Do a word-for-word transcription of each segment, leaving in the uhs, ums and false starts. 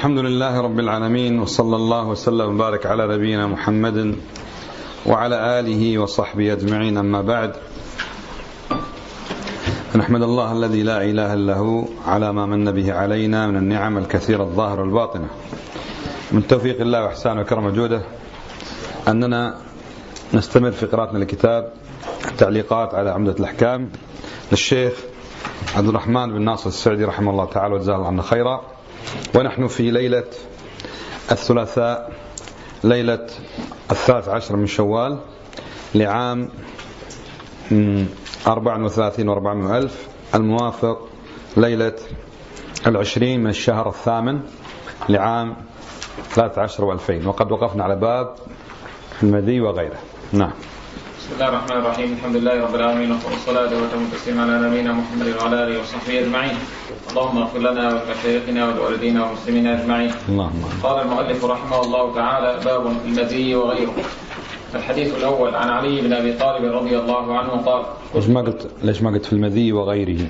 الحمد لله رب العالمين، وصلى الله وسلم وبارك على نبينا محمد وعلى آله وصحبه أجمعين. أما بعد، نحمد الله الذي لا إله إلا هو على ما من به علينا من النعم الكثيرة الظاهرة والباطنة. من توفيق الله وإحسانه وكرم جوده أننا نستمر في قراءتنا لكتاب التعليقات على عمدة الأحكام للشيخ عبد الرحمن بن ناصر السعدي رحمه الله تعالى وجزاه الله عنا خيرا. ونحن في ليلة الثلاثاء، ليلة الثالث عشر من شوال لعام أربع وثلاثين وأربعمائة ألف، الموافق ليلة العشرين من الشهر الثامن لعام ثلاث عشر وألفين. وقد وقفنا على باب المذي وغيره. نعم. بسم الله الرحمن الرحيم. الحمد لله رب العالمين، والصلاة وتم التسليم على نبينا محمد وعلى آله وصحبه أجمعين. اللهم اغفر لنا ولمشايخنا ولوالدينا والمسلمين أجمعين. اللهم. قال المؤلف رحمه الله تعالى: باب المذي وغيره. الحديث الأول عن علي بن أبي طالب رضي الله عنه قال: ليش ما قلت ليش ما قلت في المذي وغيره؟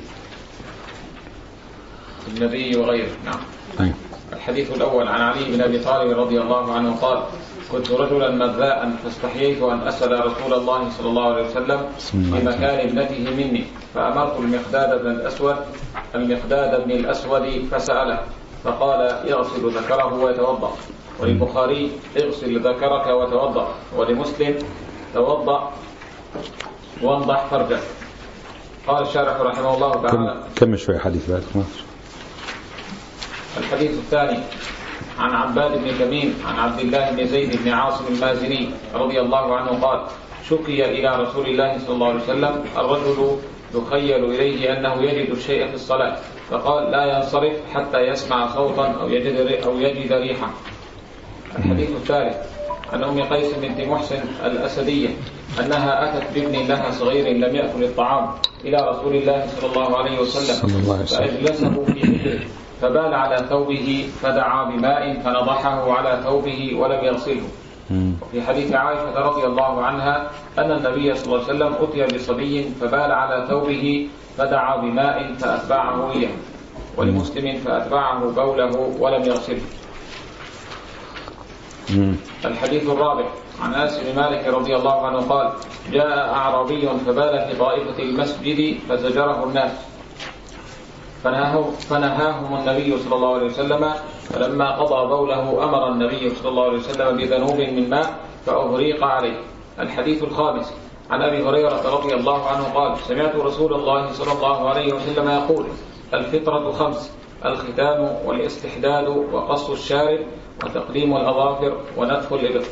المذي وغيره. نعم. أي. الحديث الأول عن علي بن أبي طالب رضي الله عنه قال: كنت رجلا مذاء فاستحييت أن أسأل رسول الله صلى الله عليه وسلم في مكان ابنته مني، فأمرت المقداد بن الأسود المقداد بن الأسود فسأله، فقال: اغسل ذكره ويتوضأ. وللبخاري: اغسل ذكرك وتوضأ. ولمسلم: توضأ وانضح فرجك. قال الشارح رحمه الله تعالى: كم شوي حديث بعد. الحديث الثاني عن عباد بن تميم عن عبد الله بن زيد بن عاصم المازني رضي الله عنه قال: شكي إلى رسول الله صلى الله عليه وسلم الرجل يخيل إليه أنه يجد الشيء في الصلاة، فقال: لا ينصرف حتى يسمع صوتا أو يجد, أو يجد ريحا. الحديث الثالث عن أم قيس بنت محسن الأسدية أنها أتت بابن لها صغير لم يأكل الطعام إلى رسول الله صلى الله عليه وسلم، فأجلسه في حجره فبال على ثوبه فدعا بماء فنضحه على ثوبه ولم يغسله. وفي حديث عائشة رضي الله عنها أن النبي صلى الله عليه وسلم أتي بصبي فبال على ثوبه فدعا بماء فأتبعه إياه. ولمسلم: فأتبعه بوله ولم يغسله. الحديث الرابع عن أنس بن مالك رضي الله عنه قال: جاء أعرابي فبال في طائفة المسجد فزجره الناس، فنهاهم النبي صلى الله عليه وسلم، فلما قضى بوله أمر النبي صلى الله عليه وسلم بذنوب من ماء فأهريق عليه. الحديث الخامس عن أبي هريرة رضي الله عنه قال: سمعت رسول الله صلى الله عليه وسلم يقول: الفطرة خمس: الختان والاستحداد وقص الشارب وتقليم الأظافر ونتف الإبط.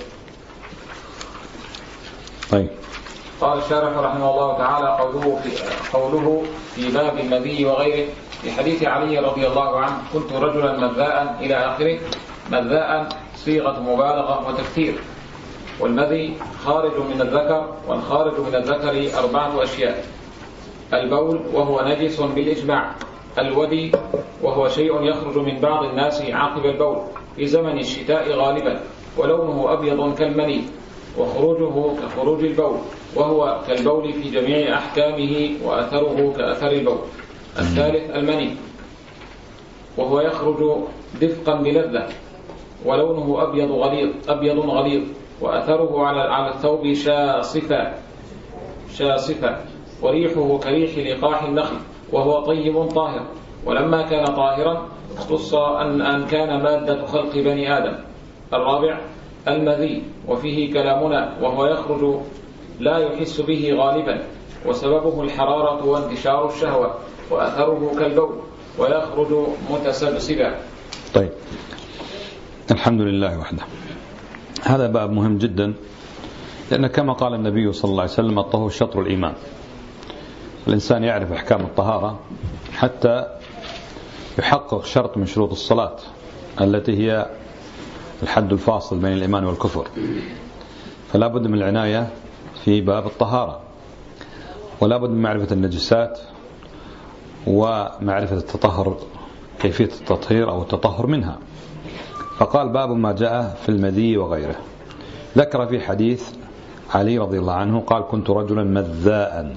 طيب. قال الشارح رحمه الله تعالى: قوله في, قوله في باب المذي وغيره في حديث علي رضي الله عنه: كنت رجلا مذاء إلى آخره. مذاء صيغة مبالغة وتكثير. والمذي خارج من الذكر، والخارج من الذكر أربعة أشياء: البول وهو نجس بالإجماع، الودي وهو شيء يخرج من بعض الناس عقب البول في زمن الشتاء غالبا ولونه أبيض كالمني، وخروجه كخروج البول وهو كالبول في جميع أحكامه وأثره كأثر البول. الثالث المني وهو يخرج دفقا بلذة ولونه أبيض غليظ أبيض غليظ وأثره على على الثوب شاصفا شاصفا وريحه كريح لقاح النخل وهو طيب طاهر. ولما كان طاهرا اختص أن أن كان مادة خلق بني آدم. الرابع المذي وفيه كلامنا وهو يخرج لا يحس به غالبا وسببه الحرارة وانتشار الشهوة وأثره كالبول ويخرج متسبسبا. طيب، الحمد لله وحده. هذا باب مهم جدا، لأن كما قال النبي صلى الله عليه وسلم: الطهور شطر الإيمان. الإنسان يعرف أحكام الطهارة حتى يحقق شرط من شروط الصلاة التي هي الحد الفاصل بين الإيمان والكفر. فلا بد من العناية في باب الطهارة، ولا بد من معرفة النجسات ومعرفة التطهر، كيفية التطهير أو التطهر منها. فقال: باب ما جاء في المذي وغيره. ذكر في حديث علي رضي الله عنه قال: كنت رجلا مذاء.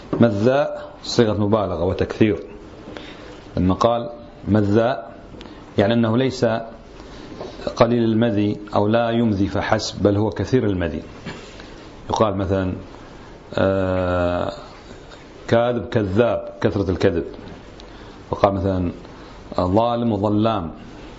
مذاء صيغة مبالغة وتكثير. لما قال مذاء يعني أنه ليس قليل المذي أو لا يمذي فحسب، بل هو كثير المذي. يقال مثلا آه كاذب كذاب، كثرة الكذب. وقال مثلا ظالم وظلام.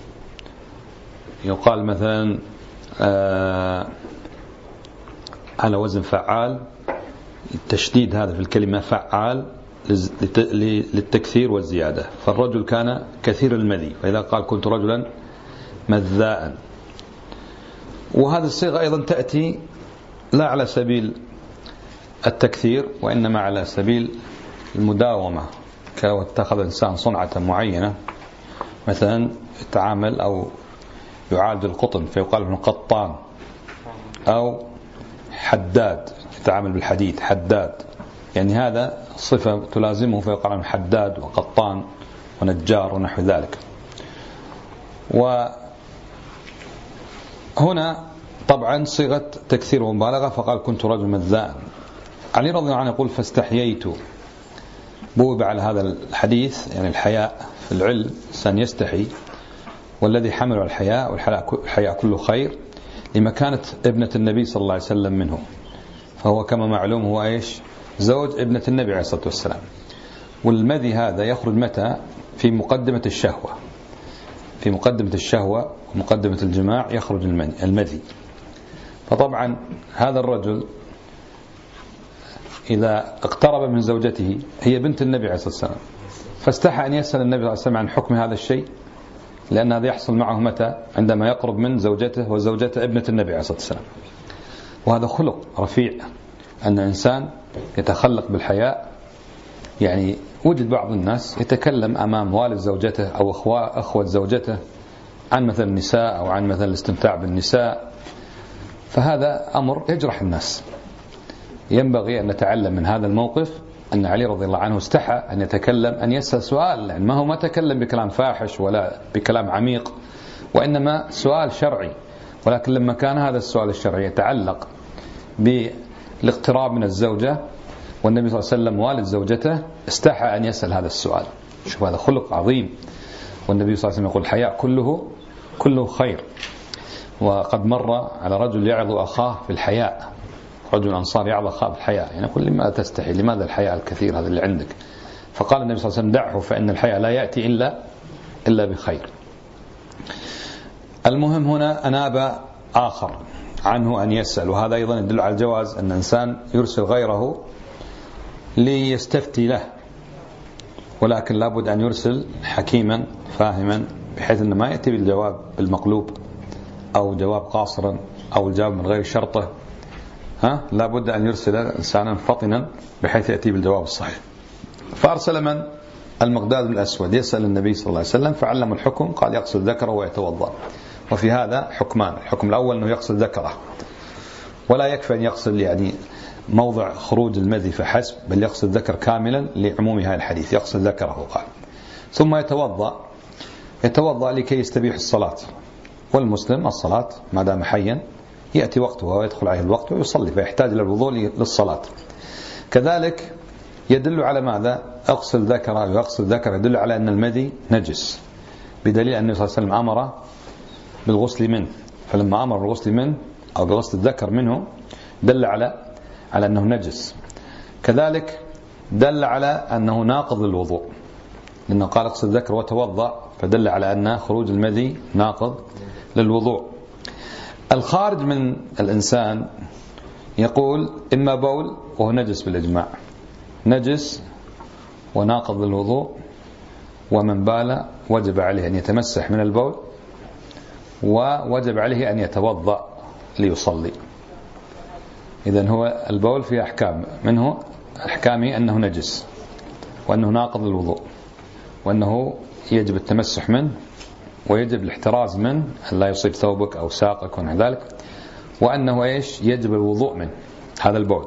يقال مثلا آه على وزن فعال، التشديد هذا في الكلمة فعال للتكثير والزيادة. فالرجل كان كثير المذي، فإذا قال كنت رجلا مذاء. وهذه الصيغة أيضا تأتي لا على سبيل التكثير، وإنما على سبيل المداومة. كلو اتخذ الإنسان صنعة معينة، مثلا يتعامل أو يعالج القطن فيقال ابن قطان، أو حداد يتعامل بالحديد حداد، يعني هذا صفة تلازمه فيقال عنه حداد وقطان ونجار ونحو ذلك. وهنا طبعا صيغة تكثير ومبالغة، فقال كنت رجل مذاء. علي رضي الله عنه يقول فاستحييت، بوب على هذا الحديث، يعني الحياء في العلم إنسان يستحي، والذي حمل على الحياء، والحياء كله خير، لمكانة ابنة النبي صلى الله عليه وسلم منه. فهو كما معلوم هو إيش؟ زوج ابنة النبي عليه الصلاة والسلام. والمذي هذا يخرج متى؟ في مقدمة الشهوة، في مقدمة الشهوة ومقدمة الجماع يخرج المذي. فطبعا هذا الرجل إذا اقترب من زوجته، هي بنت النبي عليه الصلاة والسلام، فاستحى أن يسأل النبي عليه الصلاة والسلام عن حكم هذا الشيء، لأن هذا يحصل معه متى؟ عندما يقرب من زوجته وزوجته ابنة النبي عليه الصلاة والسلام. وهذا خلق رفيع، أن إنسان يتخلق بالحياء. يعني وجد بعض الناس يتكلم أمام والد زوجته أو أخوة زوجته عن مثل النساء أو عن مثل الاستمتاع بالنساء، فهذا أمر يجرح الناس. ينبغي أن نتعلم من هذا الموقف أن علي رضي الله عنه استحى أن يتكلم، أن يسأل سؤال، يعني ما هو ما تكلم بكلام فاحش ولا بكلام عميق، وإنما سؤال شرعي. ولكن لما كان هذا السؤال الشرعي يتعلق بالاقتراب من الزوجة والنبي صلى الله عليه وسلم والد زوجته، استحى أن يسأل هذا السؤال. شوف هذا خلق عظيم. والنبي صلى الله عليه وسلم يقول الحياء كله كله خير. وقد مر على رجل يعظ أخاه في الحياء، رجل أنصار يعظ أخاه في الحياء، يعني يقول لماذا تستحي؟ لماذا الحياء الكثير هذا اللي عندك؟ فقال النبي صلى الله عليه وسلم دعه، فإن الحياء لا يأتي إلا إلا بخير. المهم هنا أناب آخر عنه أن يسأل، وهذا أيضا يدل على الجواز أن الإنسان يرسل غيره ليستفتي له، ولكن لابد أن يرسل حكيما فاهما، بحيث أنه ما يأتي بالجواب بالمقلوب أو جواب قاصرا أو الجواب من غير شرطه. ها لابد أن يرسل إنسانا فطنا بحيث يأتي بالجواب الصحيح. فأرسل من؟ المقداد بن الأسود يسأل النبي صلى الله عليه وسلم، فعلم الحكم، قال يغسل ذكره ويتوضأ. وفي هذا حكمان: الحكم الأول أنه يغسل ذكره، ولا يكفي أن يغسل يعني موضع خروج المذي فحسب، بل يغسل الذكر كاملا لعموم هذا الحديث، يغسل ذكره قال. ثم يتوضأ، يتوضأ لكي يستبيح الصلاة. والمسلم الصلاة ما دام حيا يأتي وقتها ويدخل عليه الوقت ويصلي، فيحتاج إلى الوضوء للصلاة. كذلك يدل على ماذا؟ أغسل ذكره، يغسل ذكره يدل على أن المذي نجس، بدليل أن النبي صلى الله عليه وسلم أمر بالغسل منه. فلما أمر بالغسل منه أو بغسل الذكر منه دل على على أنه نجس. كذلك دل على أنه ناقض للوضوء، لأنه قال اغسل الذكر وتوضأ، فدل على أن خروج المذي ناقض للوضوء. الخارج من الإنسان يقول إما بول وهو نجس بالإجماع، نجس وناقض للوضوء، ومن بال وجب عليه أن يتمسح من البول، ووجب عليه أن يتوضأ ليصلي. إذن هو البول فيه أحكام، منه أحكامه أنه نجس، وأنه ناقض للوضوء، وأنه يجب التمسح منه، ويجب الاحتراز منه أن لا يصيب ثوبك أو ساقك ونحو ذلك، وأنه إيش يجب الوضوء منه هذا البول.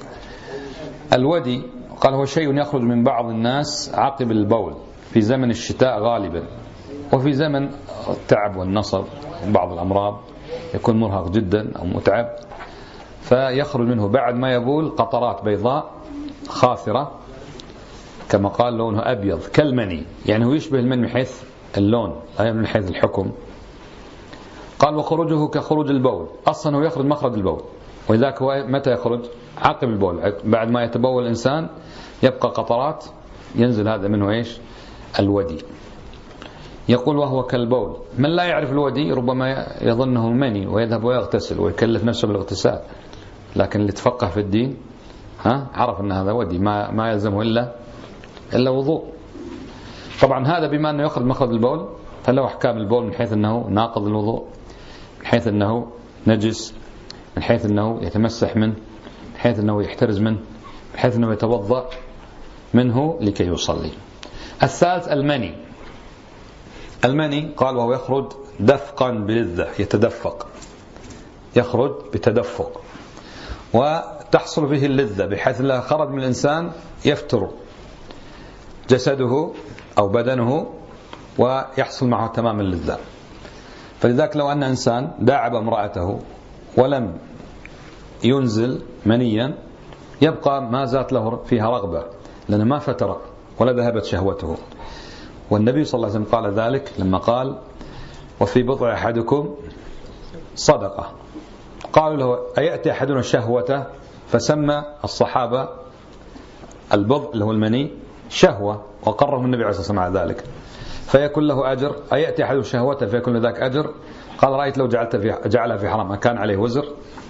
الودي قال هو شيء يخرج من بعض الناس عقب البول في زمن الشتاء غالبا، وفي زمن التعب والنصب بعض الأمراض يكون مرهق جدا أو متعب، فيخرج منه بعد ما يبول قطرات بيضاء خاثرة، كما قال لونه أبيض كالمني، يعني هو يشبه المني من حيث اللون لا من حيث الحكم. قال وخروجه كخروج البول، أصلا هو يخرج مخرج البول، ولذلك هو متى يخرج؟ عقب البول، بعد ما يتبول الإنسان يبقى قطرات ينزل هذا منه إيش؟ الودي. يقول وهو كالبول. من لا يعرف الودي ربما يظنه مني ويذهب ويغتسل ويكلف نفسه بالاغتسال، لكن اللي تفقه في الدين ها عرف أن هذا ودي ما ما يلزمه إلا إلا وضوء. طبعا هذا بما أنه يخرج مخرج البول فله أحكام البول من حيث أنه ناقض الوضوء، من حيث أنه نجس، من حيث أنه يتمسح منه، من حيث أنه يحترز منه، من حيث أنه يتوضأ منه لكي يصلي. الثالث المني. المني قال وهو يخرج دفقا بلذة، يتدفق، يخرج بتدفق وتحصل به اللذة، بحيث لا خرج من الإنسان يفتر جسده أو بدنه ويحصل معه تمام اللذة. فلذلك لو أن إنسان داعب امرأته ولم ينزل منيا يبقى ما زالت له فيها رغبة، لأنه ما فتر ولا ذهبت شهوته. والنبي صلى الله عليه وسلم قال ذلك لما قال وفي بضع أحدكم صدقة. قالوا له أيأتي أحدنا شهوته؟ فسمى الصحابة البضع اللي هو المني شهوة، وقرهم النبي عليه الصلاة والسلام على ذلك، فيكون له أجر. أيأتي أحد شهوته فيكون لذلك أجر. قال رأيت لو جعلت في جعلها في حرام كان عليه وزر،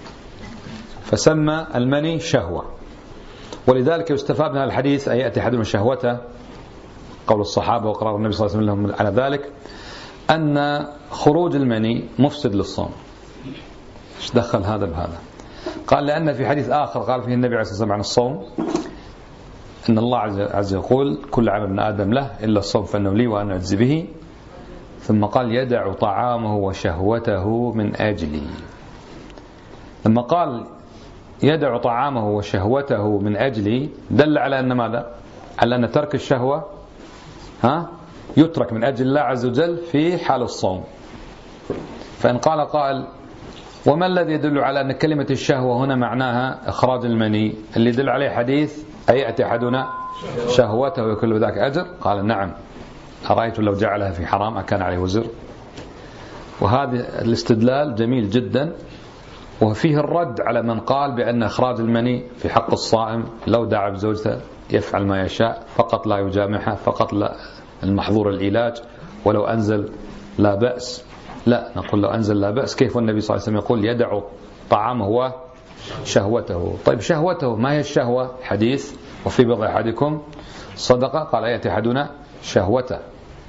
فسمى المني شهوة. ولذلك يستفاد من الحديث أيأتي أحد شهوته، قول الصحابة وقرار النبي صلى الله عليه وسلم على ذلك، أن خروج المني مفسد للصوم. ايش دخل هذا بهذا؟ قال لأن في حديث آخر قال فيه النبي عليه الصلاة والسلام عن الصوم إن الله عز وجل يقول كل عمل ابن آدم له إلا الصوم فإنه لي وأنا أجزي به. ثم قال يدع طعامه وشهوته من أجلي. لما قال يدع طعامه وشهوته من أجلي دل على أن ماذا؟ على أن ترك الشهوة ها يترك من أجل الله عز وجل في حال الصوم. فإن قال قائل وما الذي يدل على أن كلمة الشهوة هنا معناها إخراج المني؟ اللي يدل عليه حديث أيأتي أحدنا شهوته ويكون له ذاك أجر. قال نعم، أرأيت لو جعلها في حرام أكان عليه وزر. وهذا الاستدلال جميل جدا، وفيه الرد على من قال بأن إخراج المني في حق الصائم لو دعا بزوجته يفعل ما يشاء، فقط لا يجامحها، فقط لا المحظور العلاج، ولو أنزل لا بأس. لا، نقول لو أنزل لا بأس. كيف النبي صلى الله عليه وسلم يقول يدع طعامه وشهوته؟ طيب شهوته ما هي الشهوة؟ حديث وفي بضع أحدكم صدقة، قال يأتي أحدنا شهوته.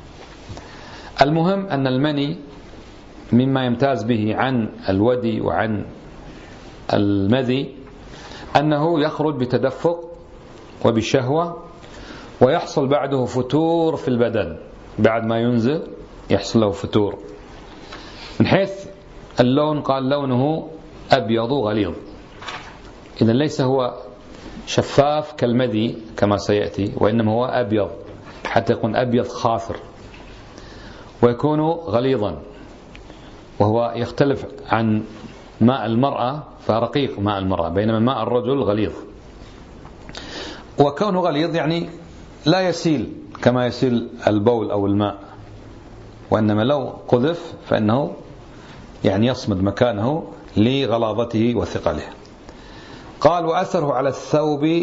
المهم أن المني مما يمتاز به عن الودي وعن المذي أنه يخرج بتدفق وبشهوة، ويحصل بعده فتور في البدن. بعد ما ينزل يحصل له فتور. من حيث اللون قال لونه أبيض غليظ، إذن ليس هو شفاف كالمذي كما سيأتي، وإنما هو أبيض حتى يكون أبيض خاثر، ويكون غليظا، وهو يختلف عن ماء المرأة فرقيق ماء المرأة، بينما ماء الرجل غليظ. وكونه غليظ يعني لا يسيل كما يسيل البول أو الماء، وإنما لو قذف فإنه يعني يصمد مكانه لغلاظته وثقله. قال وأثره على الثوب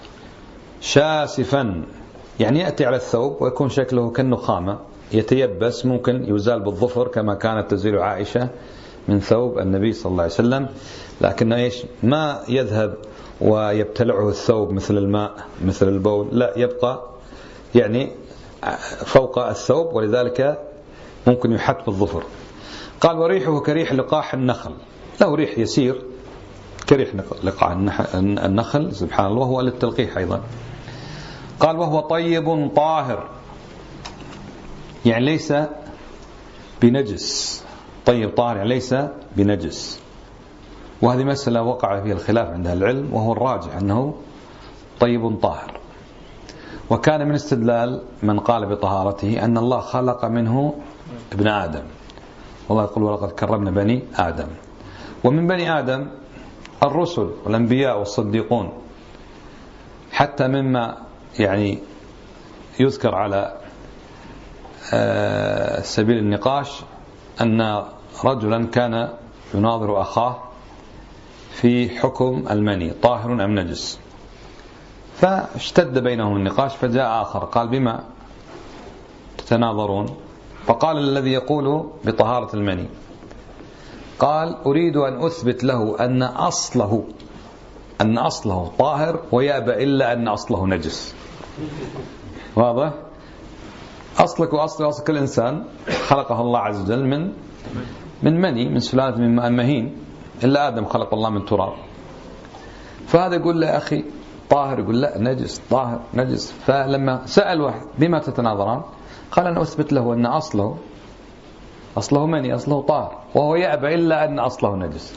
شاسفا، يعني يأتي على الثوب ويكون شكله كالنخامة يتيبس، ممكن يزال بالظفر كما كانت تزيل عائشة من ثوب النبي صلى الله عليه وسلم، لكن إيش ما يذهب ويبتلعه الثوب مثل الماء مثل البول، لا يبقى يعني فوق الثوب، ولذلك ممكن يحط بالظفر. قال وريحه كريح لقاح النخل، له ريح يسير كريح لقاح النخل سبحان الله، وهو للتلقيح أيضا. قال وهو طيب طاهر، يعني ليس بنجس. طيب طاهر يعني ليس بنجس، وهذه مسألة وقع فيها الخلاف عند العلم، وهو الراجح أنه طيب طاهر. وكان من استدلال من قال بطهارته أن الله خلق منه ابن آدم، والله يقول ولقد كرمنا بني آدم. ومن بني آدم الرسل والأنبياء والصديقون، حتى مما يعني يذكر على سبيل النقاش أن رجلا كان يناظر أخاه في حكم المني طاهر أم نجس، فاشتد بينهم النقاش، فجاء آخر قال بما تتناظرون؟ فقال الذي يقول بطهارة المني قال أريد أن أثبت له أن أصله أن أصله طاهر ويأبى إلا أن أصله نجس. واضح؟ أصلك وأصل أصل كل إنسان خلقه الله عز وجل من من مني، من سلالة من ماء مهين، إلا آدم خلق الله من تراب. فهذا يقول له أخي طاهر، يقول لا نجس، طاهر نجس. فلما سأل واحد بما تتناظران قال أنا أثبت له أن أصله أصله مني، أصله طاهر، وهو يأبى إلا أن أصله نجس.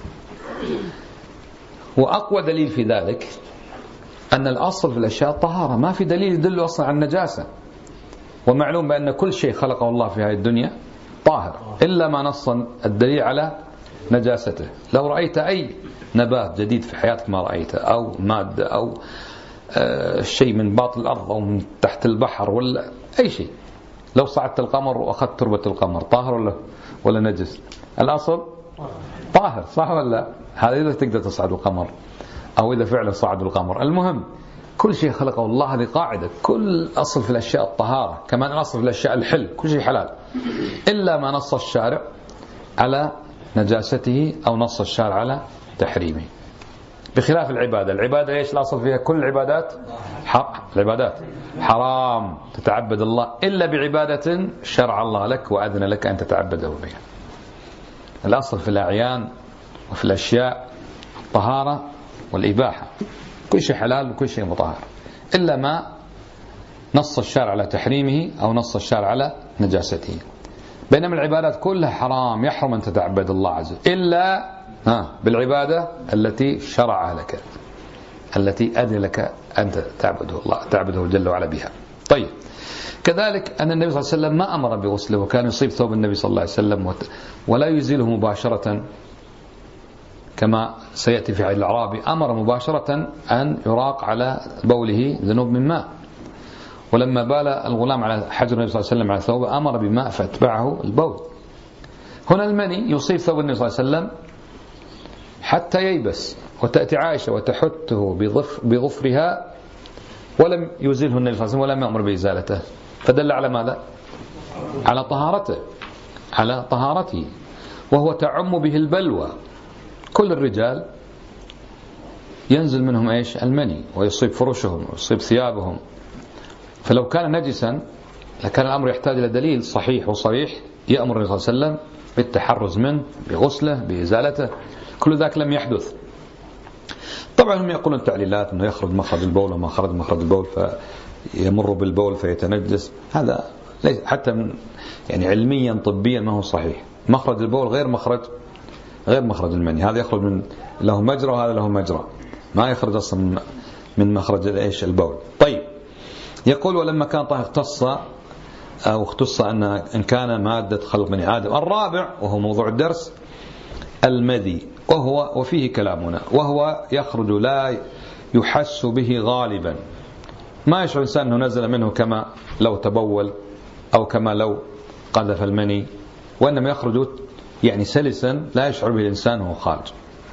وأقوى دليل في ذلك أن الأصل في الأشياء الطهارة، ما في دليل يدل أصلا عن النجاسة. ومعلوم بأن كل شيء خلقه الله في هذه الدنيا طاهر إلا ما نص الدليل على نجاسته. لو رأيت أي نبات جديد في حياتك ما رأيته، أو مادة أو آه شيء من باطن الأرض أو من تحت البحر ولا أي شيء، لو صعدت القمر وأخذت تربة القمر طاهر ولا ولا نجس؟ الأصل طاهر، صح ولا؟ هذا إذا تقدر تصعد القمر أو إذا فعلا صعد القمر. المهم كل شيء خلقه الله، هذه قاعدة، كل أصل في الأشياء الطهارة، كمان الأصل في الأشياء الحل، كل شيء حلال إلا ما نص الشارع على نجاسته أو نص الشارع على تحريمه. بخلاف العبادة، العبادة إيش الأصل فيها؟ كل العبادات حق، العبادات حرام تتعبد الله إلا بعبادة شرع الله لك وأذن لك أن تتعبده بها. الأصل في الأعيان وفي الأشياء الطهارة والإباحة، كل شيء حلال وكل شيء مطهر إلا ما نص الشارع على تحريمه أو نص الشارع على نجاسته. بينما العبادات كلها حرام، يحرم أن تتعبد الله عز وجل إلا ها بالعبادة التي شرعها لك، التي أذن لك أن تعبده الله تعبده جل وعلا بها. طيب، كذلك أن النبي صلى الله عليه وسلم ما أمر بغسله، وكان يصيب ثوب النبي صلى الله عليه وسلم ولا يزيله مباشرة كما سيأتي في حديث الأعرابي، أمر مباشرة أن يراق على بوله ذنوب من ماء. ولما بال الغلام على حجر النبي صلى الله عليه وسلم على ثوبه أمر بماء فاتبعه البول. هنا المني يصيب ثوب النبي صلى الله عليه وسلم حتى ييبس، وتأتي عائشة وتحته بظفر بظفرها ولم يزيله النبي صلى الله عليه وسلم ولم يأمر بإزالته، فدل على ماذا؟ على طهارته، على طهارته، وهو تعم به البلوى. كل الرجال ينزل منهم ايش؟ المني، ويصيب فرشهم ويصيب ثيابهم. فلو كان نجسا لكان الأمر يحتاج إلى دليل صحيح وصريح يأمر النبي صلى الله عليه وسلم بالتحرز منه، بغسله، بإزالته. كل ذاك لم يحدث. طبعا هم يقولون تعليلات أنه يخرج مخرج البول وما خرج مخرج البول فيمر بالبول فيتنجس. هذا ليس حتى من يعني علميا طبيا ما هو صحيح. مخرج البول غير مخرج غير مخرج المني، هذا يخرج من له مجرى وهذا له مجرى، ما يخرج أصلا من مخرج ايش؟ البول. طيب، يقول ولما كان طاهر اختص أو اختص أن إن كان مادة خلق بني آدم. الرابع وهو موضوع الدرس المذي، وهو وفيه كلامنا، وهو يخرج لا يحس به غالبا، ما يشعر الإنسان أنه نزل منه كما لو تبول أو كما لو قذف المني، وإنما يخرج يعني سلسا لا يشعر به الإنسان وهو خارج.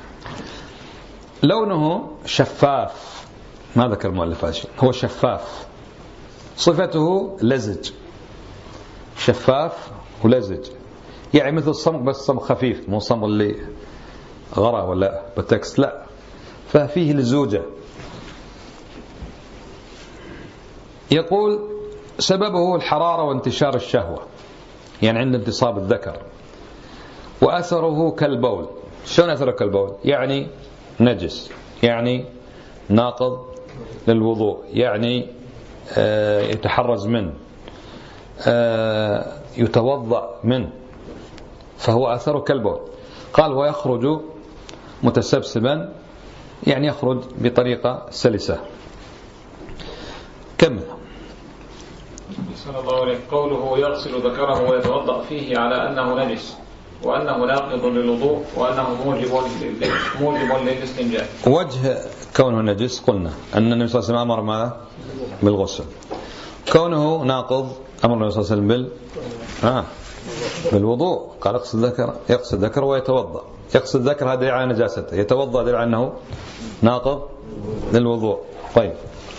لونه شفاف، ما ذكر المؤلف هذا الشيء، هو شفاف. صفته لزج، شفاف ولزج، يعني مثل الصمغ بس صمغ خفيف، مو صمغ اللي غرى ولا بتكس، لا، ففيه لزوجة. يقول سببه الحرارة وانتشار الشهوة، يعني عند انتصاب الذكر. وأثره كالبول. شلون أثره كالبول؟ يعني نجس، يعني ناقض للوضوء، يعني آه يتحرز منه، آه يتوضأ منه، فهو أثره كالبول. قال ويخرج متسبسبا، يعني يخرج بطريقة سلسة. كمل. صلى الله عليه قوله يغسل ذكره ويتوضأ فيه على أنه نجس، وأنه ناقض للوضوء، وأنه موجب موجب للاستنجاء. وجه كونه نجس قلنا أن النبي صلى الله عليه وسلم أمر ماذا؟ بالغسل. كونه ناقض أمر النبي صلى الله عليه وسلم بال آه بالوضوء، قال اقصد ذكر، يقصد ذكر ويتوضأ. يقصد ذكر هذا على نجاسته، يتوضأ دليل على أنه ناقض للوضوء. طيب،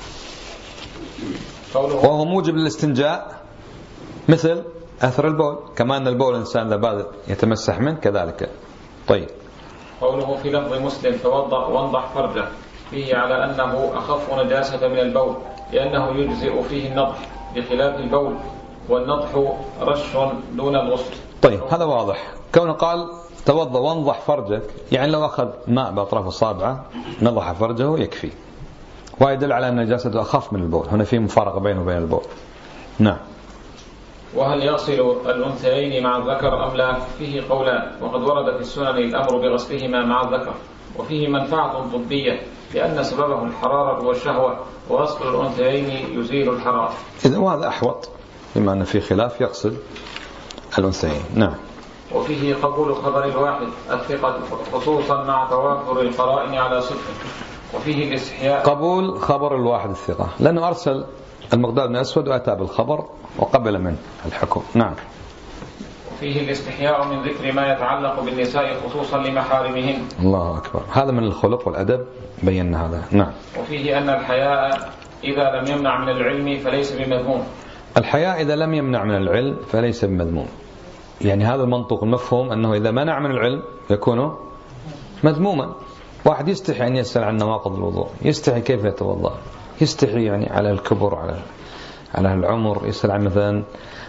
وهو موجب للاستنجاء مثل أثر البول، كما أن البول الإنسان إذا بادئ يتمسح منه كذلك. طيب، قوله في لفظ مسلم توضأ وانضح فرجه، فيه على أنه أخف نجاسة من البول، لأنه يجزئ فيه النضح بخلاف البول، والنضح رش دون الغسل. طيب، هذا واضح. كونه قال توضأ وانضح فرجك، يعني لو أخذ ماء بأطراف الصابعة نضح فرجه يكفي، ويدل على أن نجاسته أخف من البول. هنا في مفارقة بينه وبين البول. نعم. وهل يغسل الأنثيين مع الذكر أم لا؟ فيه قولان، وقد ورد في السنن الأمر بغسلهما مع الذكر، وفيه منفعة طبية لأن سببه الحرارة والشهوة، وغسل الأنثيين يزيل الحرارة. إذا وهذا أحوط، بما أن في خلاف يغسل الأنثيين. نعم. وفيه قبول خبر الواحد الثقة خصوصا مع توافر القرائن على صدقه، وفيه الاستحياء. قبول خبر الواحد الثقة، لأنه أرسل المقداد بن أسود وأتى بالخبر وقبل منه الحكم. نعم. وفيه الاستحياء من ذكر ما يتعلق بالنساء خصوصا لمحارمهن. الله أكبر، هذا من الخلق والأدب، بينا هذا. نعم. وفيه أن الحياء إذا لم يمنع من العلم فليس بمذموم. الحياء إذا لم يمنع من العلم فليس بمذموم، يعني هذا المنطق المفهوم أنه إذا منع من العلم يكون مذموما. واحد يستحي أن يسأل عن نواقض الوضوء، يستحي كيف يتوضأ، يستحي يعني على الكبر، على على العمر، يسأل عن مثلا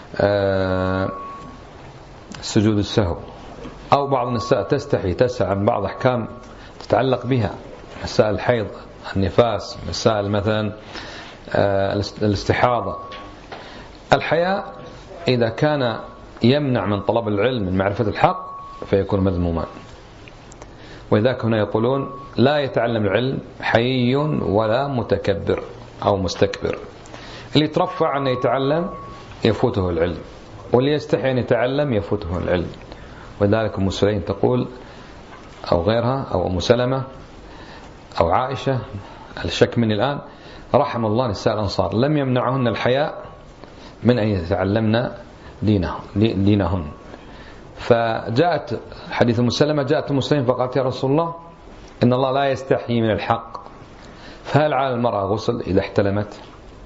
آه سجود السهو، أو بعض النساء تستحي تسأل عن بعض أحكام تتعلق بها، مسائل الحيض، النفاس، مسائل مثلا آه الاستحاضة. الحياء إذا كان يمنع من طلب العلم، من معرفة الحق، فيكون مذموما. ولذلك هنا يقولون لا يتعلم العلم حيي ولا متكبر أو مستكبر. اللي يترفع أن يتعلم يفوته العلم، واللي يستحي أن يتعلم يفوته العلم. ولذلك أم سليم تقول، أو غيرها، أو أم سلمة، أو عائشة، الشك مني الآن، رحم الله نساء الأنصار لم يمنعهن الحياء من أن يتعلمن دينهم دينهن. فجاءت حديث أم سلمة، جاءت أم سليم فقالت يا رسول الله إن الله لا يستحيي من الحق، فهل على المرأة غسل إذا احتلمت؟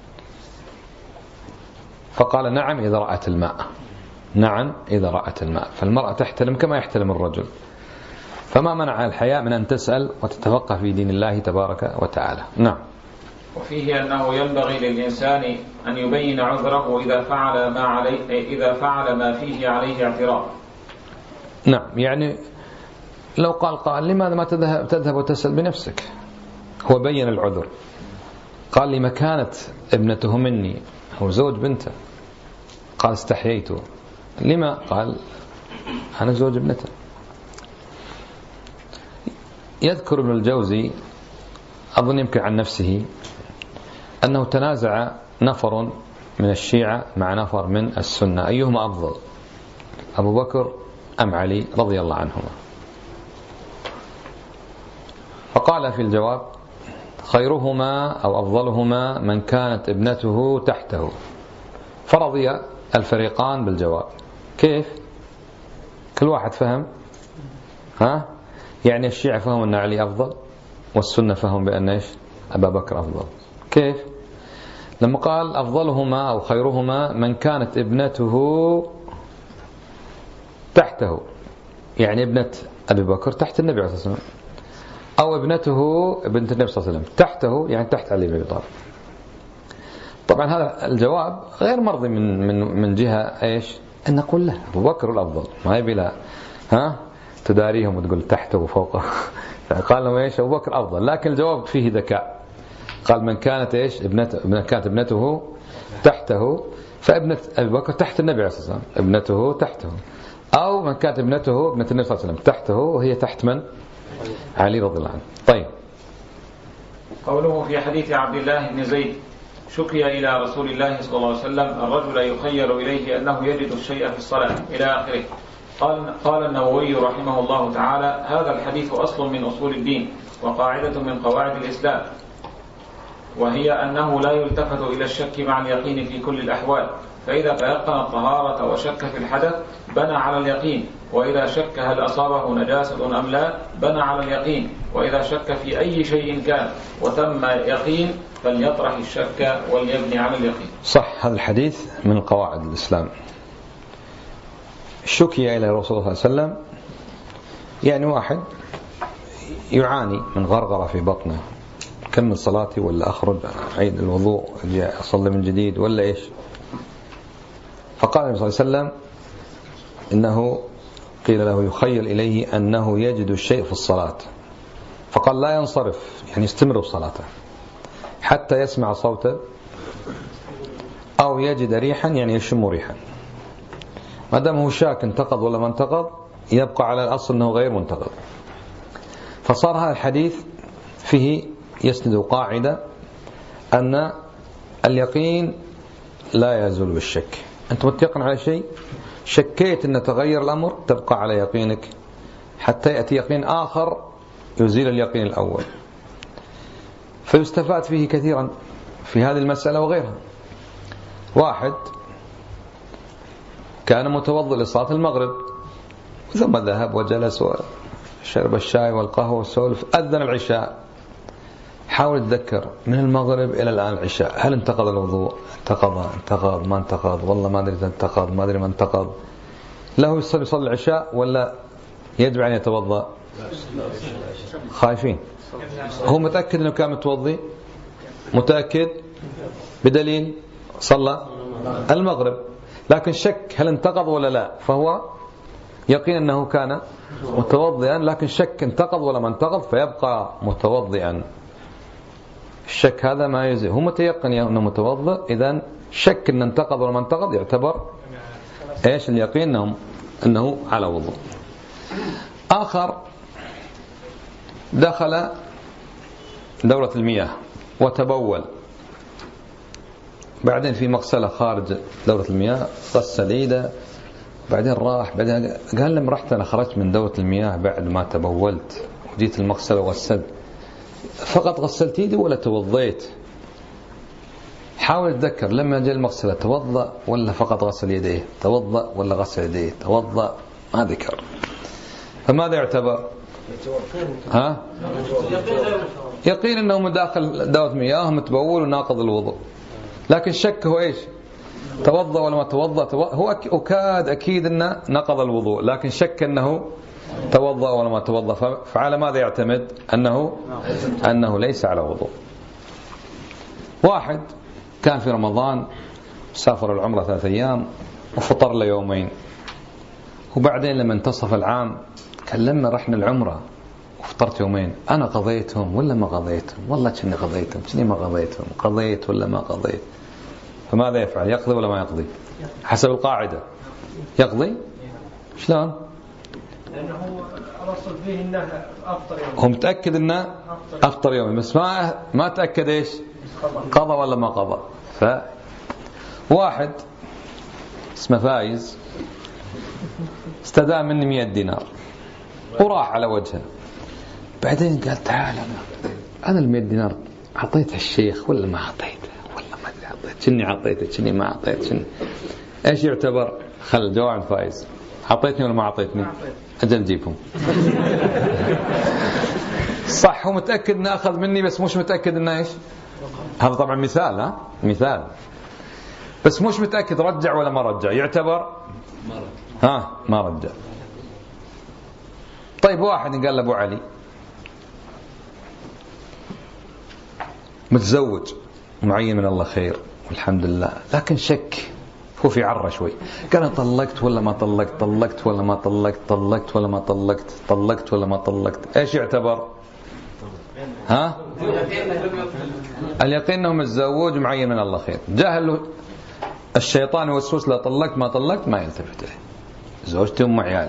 فقال نعم إذا رأت الماء، نعم إذا رأت الماء. فالمرأة تحتلم كما يحتلم الرجل، فما منع الحياء من أن تسأل وتتفقه في دين الله تبارك وتعالى. نعم. وفيه أنه ينبغي للإنسان أن يبين عذره إذا فعل ما عليه، إذا فعل ما فيه عليه اعتراض. نعم، يعني لو قال قال لماذا ما تذهب تذهب وتسأل بنفسك؟ هو بين العذر، قال لما كانت ابنته مني، هو زوج بنته، قال استحييت. لما؟ قال أنا زوج ابنته. يذكر ابن الجوزي أظن يمكن عن نفسه أنه تنازع نفر من الشيعة مع نفر من السنة أيهما أفضل، أبو بكر أم علي رضي الله عنهما. فقال في الجواب خيرهما أو أفضلهما من كانت ابنته تحته. فرضي الفريقان بالجواب. كيف؟ كل واحد فهم، ها؟ يعني الشيعة فهموا أن علي أفضل، والسنة فهم بأن إيش؟ أبا بكر أفضل. كيف؟ لما قال أفضلهما أو خيرهما من كانت ابنته تحته، يعني ابنة أبي بكر تحت النبي عليه الصلاة والسلام، أو ابنته بنت النبي صلى الله عليه وسلم تحته، يعني تحت علي بن أبي طالب. طبعا هذا الجواب غير مرضي من من من جهة إيش؟ أن نقول له أبو بكر الأفضل، ما يبي لا ها تداريهم وتقول تحته وفوقه. قال لهم إيش؟ أبو بكر أفضل، لكن الجواب فيه ذكاء. قال من كانت إيش؟ ابنته، كانت ابنته تحته، فابنة أبي بكر تحت النبي عليه الصلاة والسلام، ابنته تحته. أو من كانت ابنته ابنة النبي صلى الله عليه وسلم تحته، وهي تحت من؟ علي رضي الله عنه. طيب. قوله في حديث عبد الله بن زيد شكي إلى رسول الله صلى الله عليه وسلم الرجل يخيل إليه أنه يجد الشيء في الصلاة إلى آخره. قال قال النووي رحمه الله تعالى هذا الحديث أصل من أصول الدين وقاعدة من قواعد الإسلام، وهي أنه لا يلتفت إلى الشك مع اليقين في كل الأحوال، فإذا تيقن الطهارة وشك في الحدث بنى على اليقين، وإذا شك هل أصابه نجاسة أم لا بنى على اليقين، وإذا شك في أي شيء كان وتم يقين فليطرح الشك وليبني على اليقين. صح. هذا الحديث من قواعد الإسلام. شكي إلى رسول الله صلى الله عليه وسلم، يعني واحد يعاني من غرغرة في بطنه، كمل صلاتي ولا أخرج أعيد الوضوء أصلي من جديد ولا إيش؟ فقال النبي صلى الله عليه وسلم إنه قيل له يخيل إليه أنه يجد الشيء في الصلاة، فقال لا ينصرف، يعني يستمر بصلاته حتى يسمع صوته أو يجد ريحا، يعني يشم ريحا. ما دام هو شاك انتقض ولا ما انتقض يبقى على الأصل أنه غير منتقض. فصار هذا الحديث فيه يسند قاعدة أن اليقين لا يزول بالشك. أنت متيقن على شيء، شكيت أن تغير الأمر، تبقى على يقينك حتى يأتي يقين آخر يزيل اليقين الأول. فيستفاد فيه كثيرا في هذه المسألة وغيرها. واحد كان متوضئ لصلاة المغرب ثم ذهب وجلس وشرب الشاي والقهوة والسولف، أذن العشاء، حاول يتذكر من المغرب إلى الآن العشاء هل انتقض الوضوء؟ انتقض انتقض ما انتقض، والله ما أدري إذا انتقض ما أدري ما انتقض. له يصلي يصلي العشاء ولا يجب أن يتوضأ؟ خايفين. هو متأكد أنه كان متوضي، متأكد بدليل صلى المغرب، لكن شك هل انتقض ولا لا، فهو يقين أنه كان متوضئا، لكن شك انتقض ولا ما انتقض فيبقى متوضئا. الشك هذا ما يزيد، هو متيقن أنه متوضئ، إذن شك أنه انتقض ولا ما انتقض يعتبر إيش؟ اليقين أنه, أنه على وضوء. آخر دخل دورة المياه وتبول، بعدين في مغسلة خارج دورة المياه غسل ايده، بعدين راح، بعدين قال لما رحت أنا خرجت من دورة المياه بعد ما تبولت وجيت المغسلة وغسلت، فقط غسلت ايدي ولا توضيت؟ حاول تذكر لما جاء المغسلة توضأ ولا فقط غسل يديه، توضأ ولا غسل يديه، توضأ، ما ذكر. فماذا يعتبر؟ ها؟ يقين أنه من داخل دورة مياه متبول وناقض الوضوء، لكن شك هو إيش؟ توضأ ولا ما توضأ؟ توضأ. هو أكاد أكيد أنه نقض الوضوء، لكن شك أنه توضأ ولا ما توضأ، فعلى ماذا يعتمد؟ أنه أنه ليس على وضوء. واحد كان في رمضان سافر العمرة ثلاث أيام وفطر له يومين، وبعدين لما انتصف العام قال لما رحنا العمرة وفطرت يومين أنا قضيتهم ولا ما قضيتهم؟ والله كني قضيتهم كني ما قضيتهم، قضيت ولا ما قضيت؟ فماذا يفعل؟ يقضي ولا ما يقضي؟ حسب القاعدة يقضي. شلون؟ لأنه الأصل فيه إنه أفطر يوم، هو متأكد إنه أفطر يوم، بس ما ما تأكد إيش؟ قضى ولا ما قضى. فواحد اسمه فايز استدعى مني مئة دينار وراح على وجهه، بعدين قال تعال أنا أنا المئة دينار أعطيتها الشيخ ولا ما أعطيته، ولا ما أدري أعطيته، كني أعطيته كني ما أعطيته كني. إيش يعتبر؟ خل الجواب فايز، أعطيتني ولا ما أعطيتني؟ أجل جيبهم. صح، هو متأكد إنه أخذ مني بس مش متأكد إنه إيش. هذا طبعا مثال، ها مثال، بس مش متأكد رجع ولا ما رجع، يعتبر ها ما رجع. طيب واحد قال لأبو علي متزوج معين من الله خير والحمد لله، لكن شك هو في عرة شوي، قال طلقت ولا ما طلقت، طلقت ولا ما طلقت، طلقت ولا ما طلقت، طلقت ولا ما طلقت. ايش يعتبر؟ ها اليقين انه متزوج معين من الله خير، جاهل له الشيطان يوسوس له طلقت ما طلقت، ما يلتفت له، زوجتي ام عيالي.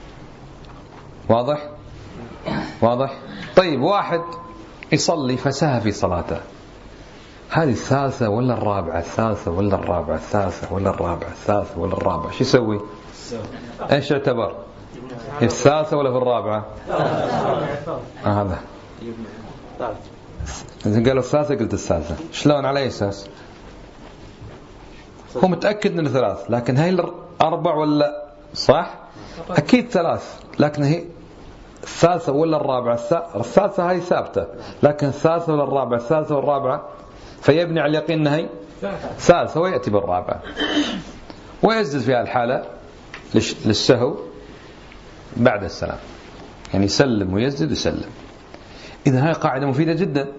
واضح؟ واضح؟ طيب واحد يصلي فساهى في صلاته، هذه الثالثة ولا الرابعة، الثالثة ولا الرابعة، الثالثة ولا الرابعة، الثالثة ولا الرابعة، شو يسوي؟ ايش يعتبر؟ الثالثة ولا في الرابعة؟ هذا إذا قالوا الثالثة قلت الثالثة. شلون على أي أساس؟ هو متأكد من ثلاث، لكن هي الأربع ولا صح؟ أكيد ثلاث، لكن هي الثالثة ولا الرابعة؟ الثالثة هاي ثابتة، لكن الثالثة ولا الرابعة؟ الثالثة والرابعة، فيبني على اليقين أنها هي ثالثة ويأتي بالرابعة، ويزد في هذه الحالة للسهو بعد السلام، يعني يسلم ويزد ويسلم. إذن هاي قاعدة مفيدة جدا.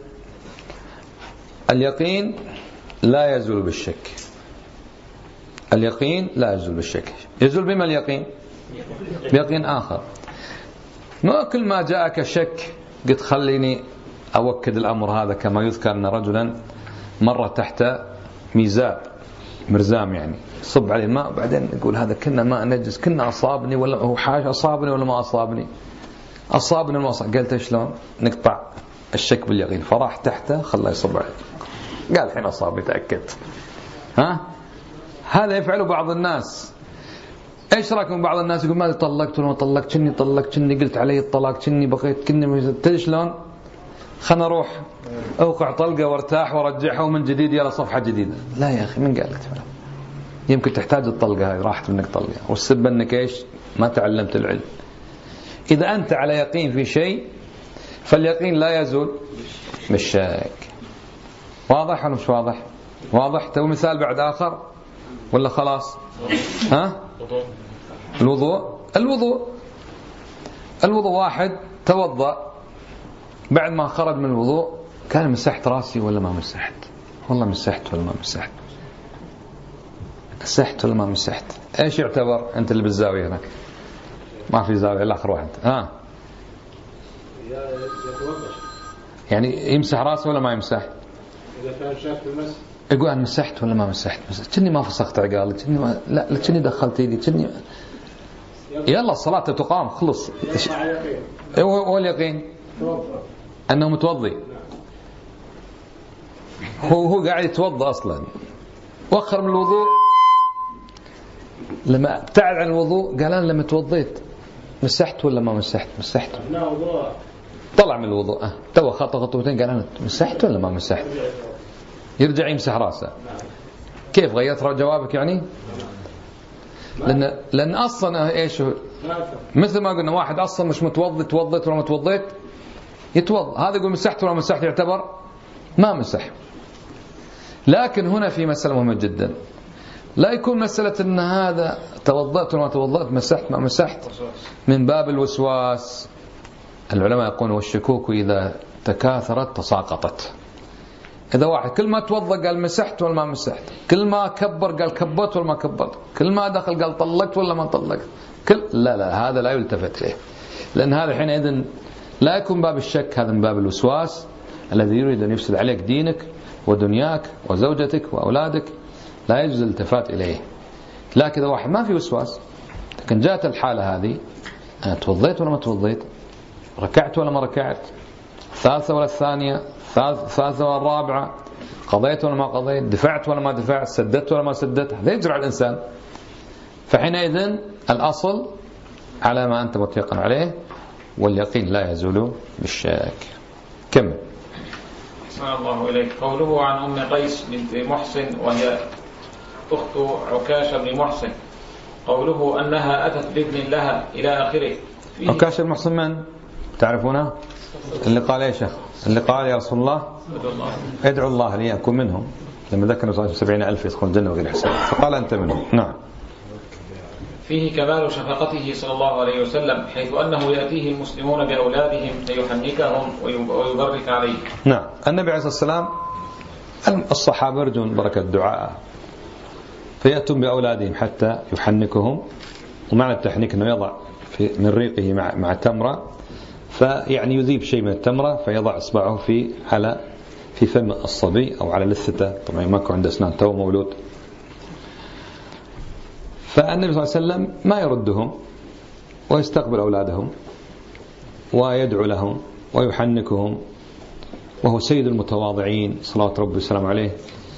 اليقين لا يزول بالشك، اليقين لا يزول بالشك. يزول بما اليقين؟ بيقين آخر. ما كل ما جاءك شك قلت خليني أوكد الأمر هذا، كما يذكر أن رجلا مرة تحت ميزاب مرزام، يعني صب عليه ماء بعدين يقول هذا كنا ماء نجس، كنا أصابني ولا هو حاش، أصابني ولا ما أصابني؟ أصابني ولا أصابني. قلت شلون نقطع الشك باليقين؟ فراح تحته خلاه يصب عليه، قال الحين أصابني تأكدت. ها هذا يفعله بعض الناس. ايش رايكم من بعض الناس يقول ما طلقت ولا ما طلقت، كني طلقت كني قلت علي الطلاق كني بقيت كني، تدري شلون؟ خلنا اروح اوقع طلقه وارتاح وارجعها ومن جديد يلا صفحه جديده. لا يا اخي، من قال لك؟ يمكن تحتاج الطلقه هاي، راحت منك طلقه، والسبب انك ايش؟ ما تعلمت العلم. اذا انت على يقين في شيء فاليقين لا يزول بالشك. واضح ولا مش واضح؟ واضح. تو مثال بعد اخر ولا خلاص؟ ها؟ الوضوء الوضوء الوضوء واحد توضأ، بعد ما خرج من الوضوء كان مسحت راسي ولا ما مسحت؟ والله مسحت ولا ما مسحت؟ مسحت ولا ما مسحت؟ ايش يعتبر؟ انت اللي بالزاوية هناك، ما في زاوية الا اخر واحد. ها يعني يمسح راسه ولا ما يمسح؟ إذا كان شاك المسح يقول أنا مسحت ولا ما مسحت؟ كني ما فسخت عقالي، كني ما لا كني دخلت يدي، كني يلا الصلاة تقام خلص. هو اليقين أنه متوضي، هو هو قاعد يتوضأ أصلا، وأخر من الوضوء. لما ابتعد عن الوضوء قال أنا لما توضيت مسحت ولا ما مسحت؟ مسحت. طلع من الوضوء أه تو خطوة خطوتين قال أنا مسحت ولا ما مسحت؟ يرجع يمسح راسه. كيف غيرت جوابك يعني؟ لأن لأن أصلا إيش مثل ما قلنا، واحد أصلا مش متوضي توضيت ولا ما توضيت يتوضأ، هذا يقول مسحت ولا مسحت يعتبر ما مسح. لكن هنا في مسألة مهمة جدا، لا يكون مسألة أن هذا توضأت ولا ما توضأت مسحت ما مسحت من باب الوسواس. العلماء يقولون والشكوك إذا تكاثرت تساقطت. إذا واحد كل ما توضأ قال مسحت ولا ما مسحت، كل ما كبر قال كبرت ولا ما كبرت، كل ما دخل قال طلقت ولا ما طلقت، كل لا لا هذا لا يلتفت له، لأن هذا حينئذ لا يكون باب الشك، هذا من باب الوسواس الذي يريد أن يفسد عليك دينك ودنياك وزوجتك وأولادك، لا يجوز الالتفات إليه. لكن إذا واحد ما في وسواس، لكن جاءت الحالة هذه، أنا توضيت ولا ما توضيت، ركعت ولا ما ركعت، الثالثة ولا الثانية، الثالثة ولا الرابعة، قضيت ولا ما قضيت، دفعت ولا ما دفعت، سددت ولا ما سددت، هذا يجرى على الإنسان. فحينئذ الأصل على ما أنت متيقن عليه، واليقين لا يزول بالشك. كم أحسن الله إليك. قوله عن أم قيس بنت محسن وهي أخت عكاشة بن محسن، قوله أنها أتت بابن لها إلى آخره. عكاشة بن محسن من تعرفونه؟ اللي قال يا شيخ، اللي قال يا رسول الله ادعو الله لي أكون منهم، لما ذكروا صلى سبعين ألف يدخل الجنة وغير حساب، فقال أنت منهم. نعم. فيه كمال شفقته صلى الله عليه وسلم، حيث أنه يأتيه المسلمون بأولادهم فيحنكهم ويبرك عليهم. نعم. النبي عليه الصلاة والسلام الصحابة يرجون بركة الدعاء، فيأتون بأولادهم حتى يحنكهم، ومعنى التحنيك أنه يضع في من ريقه مع مع تمرة، فيعني يذيب شيء من التمرة فيضع إصبعه في على في فم الصبي أو على لثته، طبعا ما كان عنده أسنان تو مولود. فالنبي صلى الله عليه وسلم ما يردهم، ويستقبل أولادهم ويدعو لهم ويحنكهم، وهو سيد المتواضعين صلوات ربي والسلام عليه.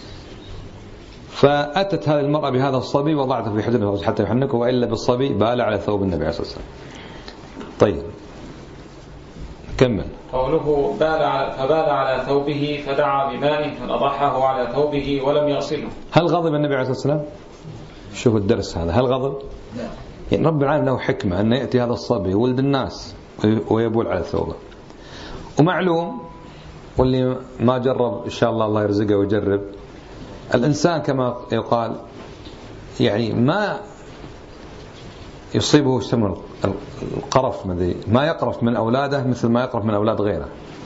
فأتت هذه المرأة بهذا الصبي وضعته في حجره حتى يحنكه، وإلا بالصبي بال على ثوب النبي عليه الصلاة والسلام. طيب كمل. قوله بال على فبال على ثوبه فدعا بماء فنضحه على ثوبه ولم يغسله. هل غضب النبي عليه الصلاة والسلام؟ شوف الدرس هذا، هل غضب؟ لا. يعني رب العالمين له حكمة أن يأتي هذا الصبي ولد الناس ويبول على ثوبه. ومعلوم، واللي ما جرب إن شاء الله الله يرزقه ويجرب، الإنسان كما يقال يعني ما يصيبه سمر القرف، ما يقرف من أولاده مثل ما يقرف من أولاد غيره.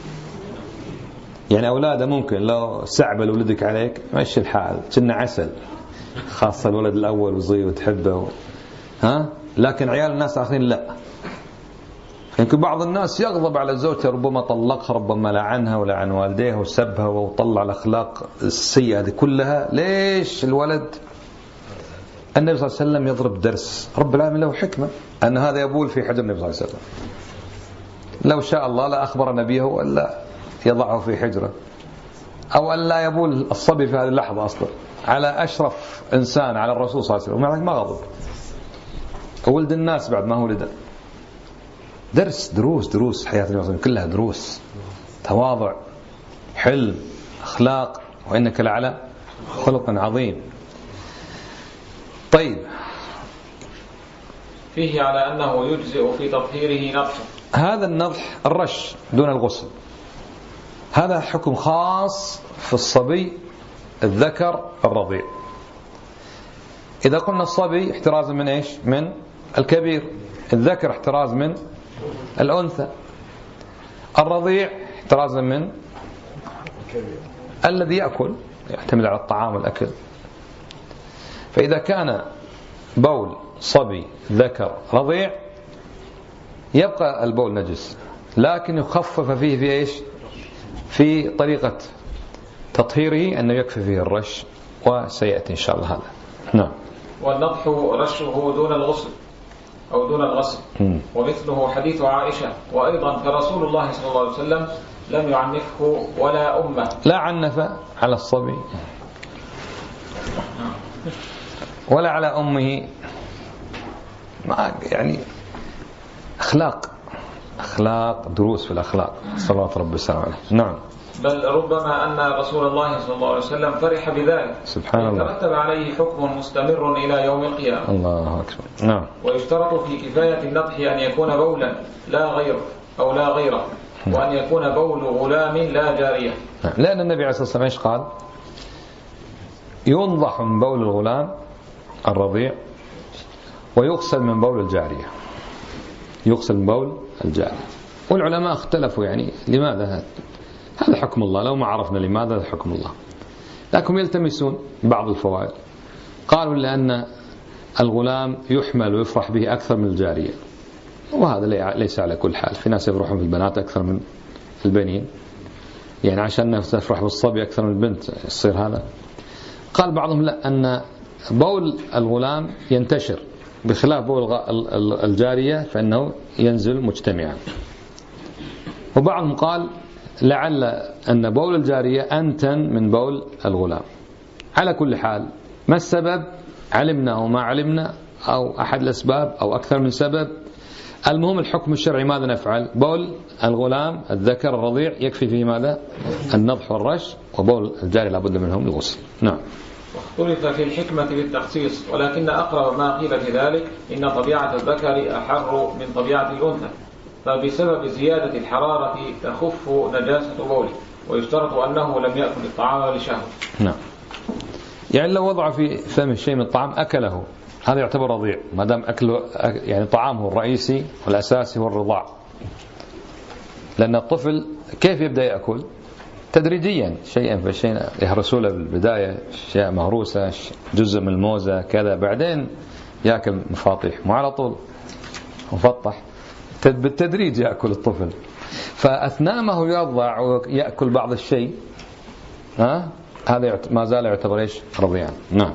يعني أولاده ممكن لو سعبل ولدك عليك ماشي الحال، كنا عسل، خاصة الولد الأول وزي وتحبه و... ها؟ لكن عيال الناس آخرين لا. يمكن بعض الناس يغضب على زوجته، ربما طلقها، ربما لعنها ولعن والديها وسبها وطلع الأخلاق السيئة هذه كلها. ليش الولد؟ النبي صلى الله عليه وسلم يضرب درس، رب العالمين له حكمة أن هذا يبول في حجر النبي صلى الله عليه وسلم. لو شاء الله لا أخبر نبيه ولا يضعه في حجره، أو أن لا يبول الصبي في هذه اللحظة أصلا على أشرف إنسان، على الرسول صلى الله عليه وسلم، ما غضب. ولد الناس بعد ما هو ولد. درس، دروس دروس حياة النبي صلى الله عليه وسلم كلها دروس، تواضع، حلم، أخلاق، وإنك لعلى خلق عظيم. طيب، فيه على أنه يجزئ في تطهيره نضح. هذا النضح الرش دون الغسل، هذا حكم خاص في الصبي الذكر الرضيع. إذا قلنا الصبي احترازا من إيش؟ من الكبير. الذكر احتراز من الأنثى. الرضيع احترازا من الذي يأكل، يعتمد على الطعام والأكل. فإذا كان بول صبي ذكر رضيع يبقى البول نجس، لكن يخفف فيه في إيش؟ في طريقة تطهيره أنه يكفي فيه الرش، وسيأتي إن شاء الله هذا. نعم. والنضح رشه دون الغسل أو دون الغسل. م. ومثله حديث عائشة. وأيضا فرسول الله صلى الله عليه وسلم لم يعنفه ولا أمه. لا عنف على الصبي ولا على أمه، ما يعني أخلاق أخلاق دروس في الأخلاق، صلوات ربي وسلامه عليه. نعم. بل ربما أن رسول الله صلى الله عليه وسلم فرح بذلك، سبحان الله، يترتب عليه حكم مستمر إلى يوم القيامة. الله أكبر. نعم. ويشترط في كفاية النضح أن يكون بولا لا غير أو لا غيره، وأن يكون بول غلام لا جارية. نعم. لأن النبي عليه الصلاة والسلام ايش قال؟ ينضح من بول الغلام الرضيع ويغسل من بول الجارية، يغسل من بول الجارية. والعلماء اختلفوا يعني لماذا هذا؟ هذا حكم الله، لو ما عرفنا لماذا هذا حكم الله، لكن يلتمسون بعض الفوائد. قالوا لأن الغلام يحمل ويفرح به أكثر من الجارية، وهذا ليس على كل حال. في ناس يفرحون في البنات أكثر من البنين، يعني عشان تفرح بالصبي أكثر من البنت يصير هذا. قال بعضهم لا، أن بول الغلام ينتشر بخلاف بول الجارية فإنه ينزل مجتمعا. وبعضهم قال لعل أن بول الجارية أنتن من بول الغلام. على كل حال ما السبب؟ علمنا أو ما علمنا، أو أحد الأسباب أو أكثر من سبب، المهم الحكم الشرعي ماذا نفعل؟ بول الغلام الذكر الرضيع يكفي فيه ماذا؟ النضح والرش، وبول الجارية لابد منهم الغسل. نعم. واختلف في الحكمة بالتخصيص، ولكن أقرب ما قيل في ذلك إن طبيعة الذكر أحر من طبيعة الأنثى، فبسبب زيادة الحرارة تخف نجاسة بوله، ويشترط أنه لم يأكل الطعام لشهوة. نعم. يعني لو وضع في فمه شيء من الطعام أكله، هذا يعتبر رضيع ما دام أكله، يعني طعامه الرئيسي والأساسي هو الرضاع. لأن الطفل كيف يبدأ يأكل؟ تدريجيا، شيئا فشيئا، يهرسوا له بالبداية شيء مهروسة، جزء من الموزة كذا، بعدين يأكل مفاطيح، مو على طول مفطح، بالتدريج يأكل الطفل. فأثناء ما هو يرضع ويأكل بعض الشيء، ها هذا ما زال يعتبر ايش؟ رضيعا. نعم.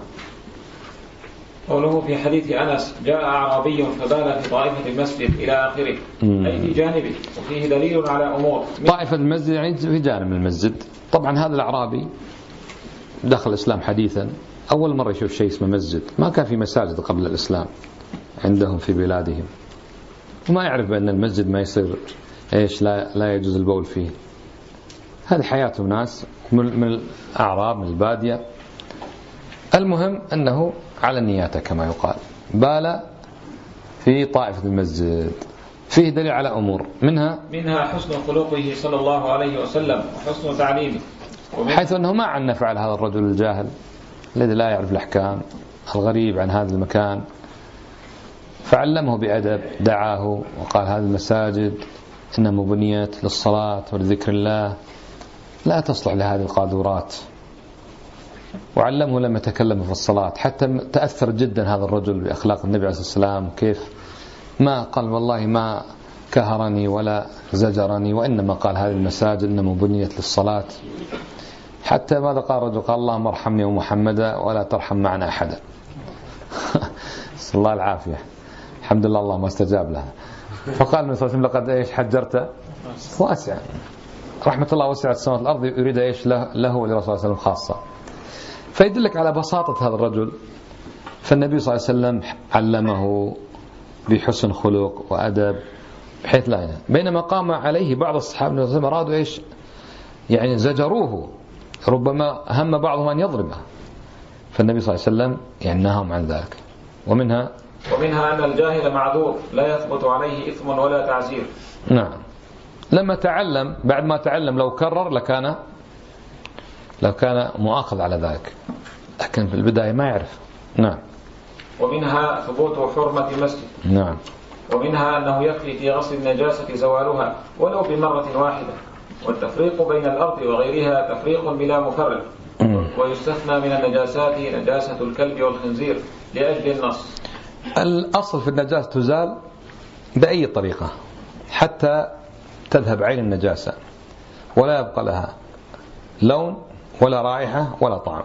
قوله في حديث أنس جاء أعرابي فبال في طائفة المسجد إلى آخره، أي في جانبه، وفيه دليل على أمور. طائفة المسجد يعني في جانب المسجد. طبعا هذا الأعرابي دخل الإسلام حديثا، أول مرة يشوف شيء اسمه مسجد، ما كان في مساجد قبل الإسلام عندهم في بلادهم، وما يعرف بأن المسجد ما يصير إيش لا لا يجوز البول فيه. هذه حياة ناس من الأعراب من البادية. المهم أنه على نياته كما يقال. بال في طائفة المسجد. فيه دليل على أمور منها منها حسن خلقه صلى الله عليه وسلم وحسن تعليمه، حيث أنه ما عن فعل هذا الرجل الجاهل الذي لا يعرف الأحكام الغريب عن هذا المكان، فعلمه بأدب، دعاه وقال هذه المساجد إنما بنيت للصلاة ولذكر الله لا تصلح لهذه القاذورات، وعلمه لما يتكلم في الصلاة. حتى تأثر جدا هذا الرجل بأخلاق النبي عليه الصلاة والسلام، كيف ما قال والله ما كهرني ولا زجرني، وإنما قال هذه المساجد إنما بنيت للصلاة. حتى ماذا قال الرجل؟ قال اللهم ارحمني ومحمدا ولا ترحم معنا أحدا. نسأل الله العافية. الحمد لله اللهم استجاب لها. فقال النبي صلى الله عليه وسلم لقد ايش حجرت واسع، رحمة الله وسعت السماوات والأرض، يريد ايش له, له ولرسول الله صلى الله عليه وسلم خاصة. فيدلك على بساطة هذا الرجل. فالنبي صلى الله عليه وسلم علمه بحسن خلق وأدب بحيث لا ينام. بينما قام عليه بعض الصحابة أرادوا ايش يعني زجروه، ربما هم بعضهم أن يضربه، فالنبي صلى الله عليه وسلم يعني نهاهم عن ذلك. ومنها ومنها أن الجاهل معذور لا يثبت عليه إثم ولا تعزير. نعم. لما تعلم بعد ما تعلم لو كرر لكان لو كان مؤاخذ على ذلك، لكن في البداية ما يعرف. نعم. ومنها ثبوت حرمة المسجد. نعم. ومنها أنه يكفي في غسل النجاسة زوالها ولو بمرة واحدة، والتفريق بين الأرض وغيرها تفريق بلا مفرق. ويستثنى من النجاسات نجاسة الكلب والخنزير لأجل النص. الأصل في النجاسة تزال بأي طريقة حتى تذهب عين النجاسة ولا يبقى لها لون ولا رائحة ولا طعم.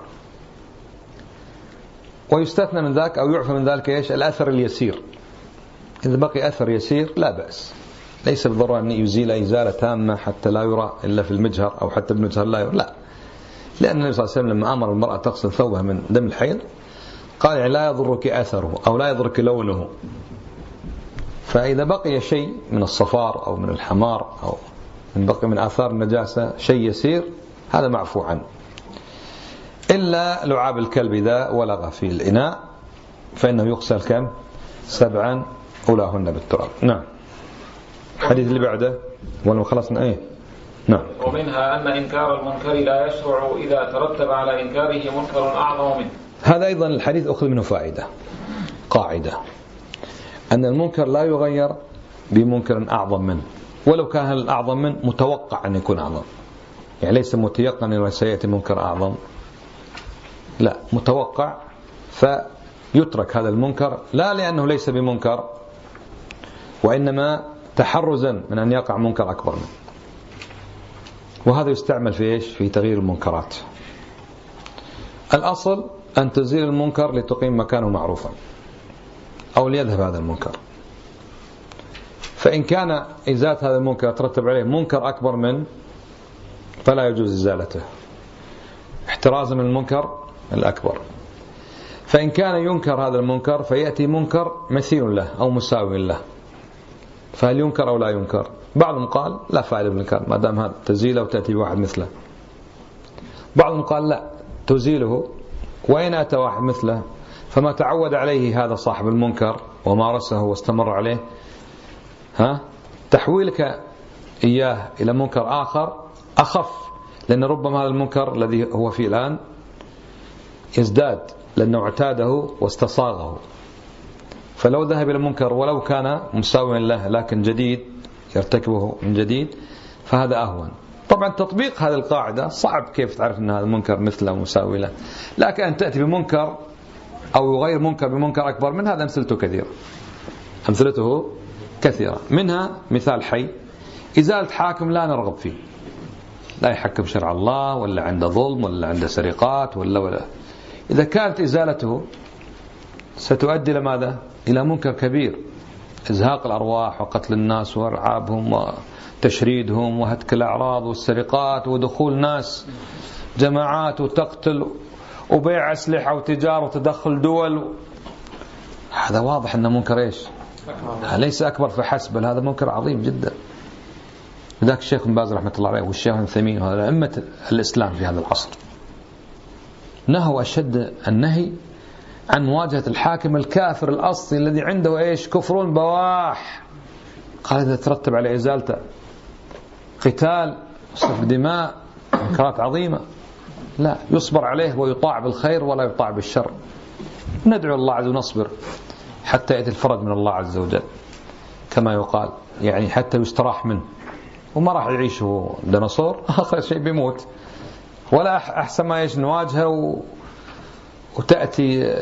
ويستثنى من ذلك أو يعفى من ذلك إيش؟ الأثر اليسير. إذا بقي أثر يسير لا بأس، ليس بالضرورة أن يزيل إزالة تامة حتى لا يرى إلا في المجهر أو حتى بالمجهر لا يرى، لا. لأن النبي صلى الله عليه وسلم لما أمر المرأة تغسل ثوبها من دم الحيض قال يعني لا يضرك أثره أو لا يضرك لونه. فإذا بقي شيء من الصفار أو من الحمار أو من بقي من آثار النجاسة شيء يسير هذا معفو عنه، إلا لعاب الكلب إذا ولغ في الإناء فإنه يغسل كم؟ سبعا أولاهن بالتراب. نعم. الحديث اللي بعده ولو خلصنا إيه؟ نعم. ومنها أن إنكار المنكر لا يشرع إذا ترتب على إنكاره منكر أعظم منه. هذا أيضا الحديث أخذ منه فائدة، قاعدة أن المنكر لا يغير بمنكر أعظم منه، ولو كان الأعظم منه متوقع أن يكون أعظم، يعني ليس متيقن أنه سيأتي منكر أعظم، لا، متوقع فيترك هذا المنكر لا لأنه ليس بمنكر، وإنما تحرزا من أن يقع منكر أكبر منه. وهذا يستعمل في إيش؟ في تغيير المنكرات. الأصل أن تزيل المنكر لتقيم مكانه معروفا أو ليذهب هذا المنكر. فإن كان إزالة هذا المنكر ترتب عليه منكر أكبر منه فلا يجوز إزالته احترازا من المنكر الأكبر. فإن كان ينكر هذا المنكر فيأتي منكر مثيل له أو مساوي له، فهل ينكر أو لا ينكر؟ بعضهم قال لا فائدة بالإنكار ما دام هذا تزيله وتأتي بواحد مثله. بعضهم قال لا تزيله وإن أتى واحد مثله فما تعود عليه هذا صاحب المنكر ومارسه واستمر عليه، ها تحويلك إياه إلى منكر آخر أخف، لأن ربما هذا المنكر الذي هو فيه الآن يزداد لأنه اعتاده واستصاغه. فلو ذهب إلى منكر ولو كان مساويا له لكن جديد يرتكبه من جديد فهذا أهون. طبعا تطبيق هذه القاعدة صعب، كيف تعرف أن هذا المنكر مثله ومساوي له، لكن أن تأتي بمنكر أو يغير منكر بمنكر أكبر من هذا أمثلته كثيرة، أمثلته كثيرة. منها مثال حي إزالة حاكم لا نرغب فيه، لا يحكم شرع الله ولا عنده ظلم ولا عنده سرقات ولا ولا إذا كانت إزالته ستؤدي لماذا؟ إلى منكر كبير، إزهاق الأرواح وقتل الناس وإرعابهم وتشريدهم وهتك الأعراض والسرقات ودخول ناس جماعات وتقتل وبيع أسلحة وتجارة وتدخل دول. هذا واضح أنه منكر إيش؟ ليس أكبر فحسب، بل هذا منكر عظيم جدا. لذلك الشيخ ابن باز رحمة الله عليه والشيخ ابن ثيمين وهذا أئمة الإسلام في هذا العصر نهوا أشد النهي عن مواجهة الحاكم الكافر الأصلي الذي عنده إيش كفر بواح. قال إذا ترتب على إزالته قتال وسفك دماء منكرات عظيمة، لا، يصبر عليه ويطاع بالخير ولا يطاع بالشر. ندعو الله عز وجل ونصبر حتى يأتي الفرج من الله عز وجل كما يقال، يعني حتى يستراح منه، وما راح يعيش هو ديناصور آخر شيء بيموت. ولا أحسن ما يش نواجهه و... وتأتي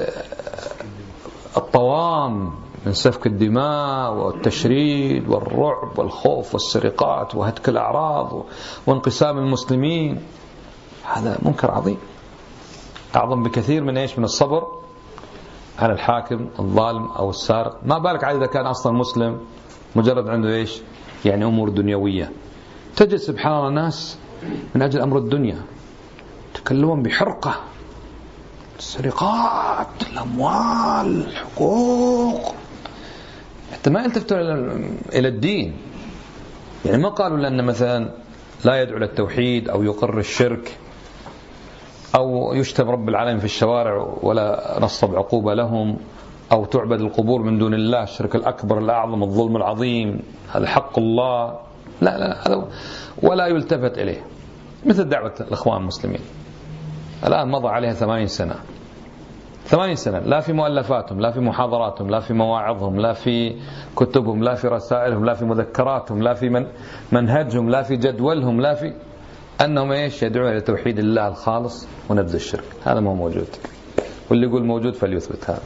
الطوام من سفك الدماء والتشريد والرعب والخوف والسرقات وهتك الأعراض وانقسام المسلمين. هذا منكر عظيم أعظم بكثير من إيش من الصبر على الحاكم الظالم أو السارق. ما بالك عاد إذا كان أصلا مسلم مجرد عنده إيش يعني أمور دنيوية. تجد سبحان الله ناس من أجل أمر الدنيا تكلمون بحرقة، السرقات، الأموال، الحقوق، حتى ما يلتفتون إلى الدين. يعني ما قالوا لأن مثلا لا يدعو للتوحيد أو يقر الشرك أو يشتم رب العالمين في الشوارع ولا نصب عقوبة لهم، أو تعبد القبور من دون الله، الشرك الأكبر الأعظم الظلم العظيم، هذا حق الله، لا لا هذا ولا يلتفت إليه. مثل دعوة الإخوان المسلمين الآن مضى عليها ثمانين سنة ثمانين سنة، لا في مؤلفاتهم، لا في محاضراتهم، لا في مواعظهم، لا في كتبهم، لا في رسائلهم، لا في مذكراتهم، لا في من منهجهم، لا في جدولهم، لا في أنهم إيش يدعون إلى توحيد الله الخالص ونبذ الشرك. هذا ما هو موجود، واللي يقول موجود فليثبت هذا.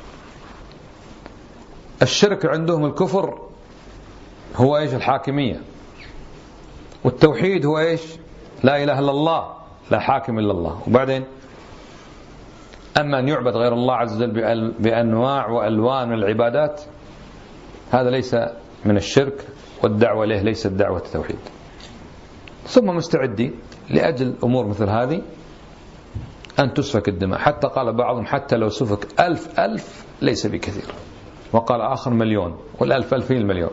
الشرك عندهم الكفر هو إيش الحاكمية، والتوحيد هو إيش لا إله إلا الله، لا حاكم إلا الله. وبعدين أما أن يعبد غير الله عز وجل بأنواع وألوان من العبادات هذا ليس من الشرك، والدعوة إليه ليست دعوة التوحيد. ثم مستعدين لأجل أمور مثل هذه أن تسفك الدماء، حتى قال بعضهم حتى لو سفك ألف ألف ليس بكثير، وقال آخر مليون، والألف ألفين المليون.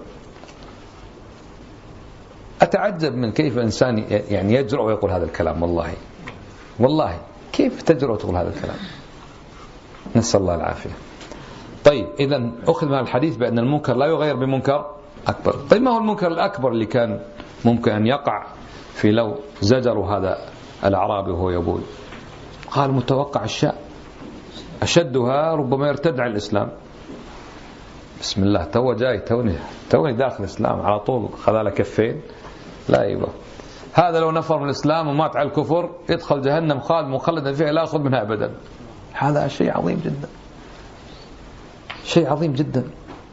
أتعجب من كيف إنسان يعني يجرؤ ويقول هذا الكلام. والله والله كيف تجرؤ تقول هذا الكلام؟ نسأل الله العافية. طيب إذن أخذ من الحديث بأن المنكر لا يغير بمنكر أكبر. طيب ما هو المنكر الأكبر اللي كان ممكن أن يقع في لو زجروا هذا الأعرابي وهو يقول؟ قال متوقع الشاء أشدها ربما يرتد عن الإسلام. بسم الله، تو جاي توني توني داخل الإسلام على طول خذ له كفين. لا يبا، هذا لو نفر من الإسلام ومات على الكفر يدخل جهنم خالد مخلدا فيها لا يأخذ منها أبدا. هذا شيء عظيم جدا، شيء عظيم جدا.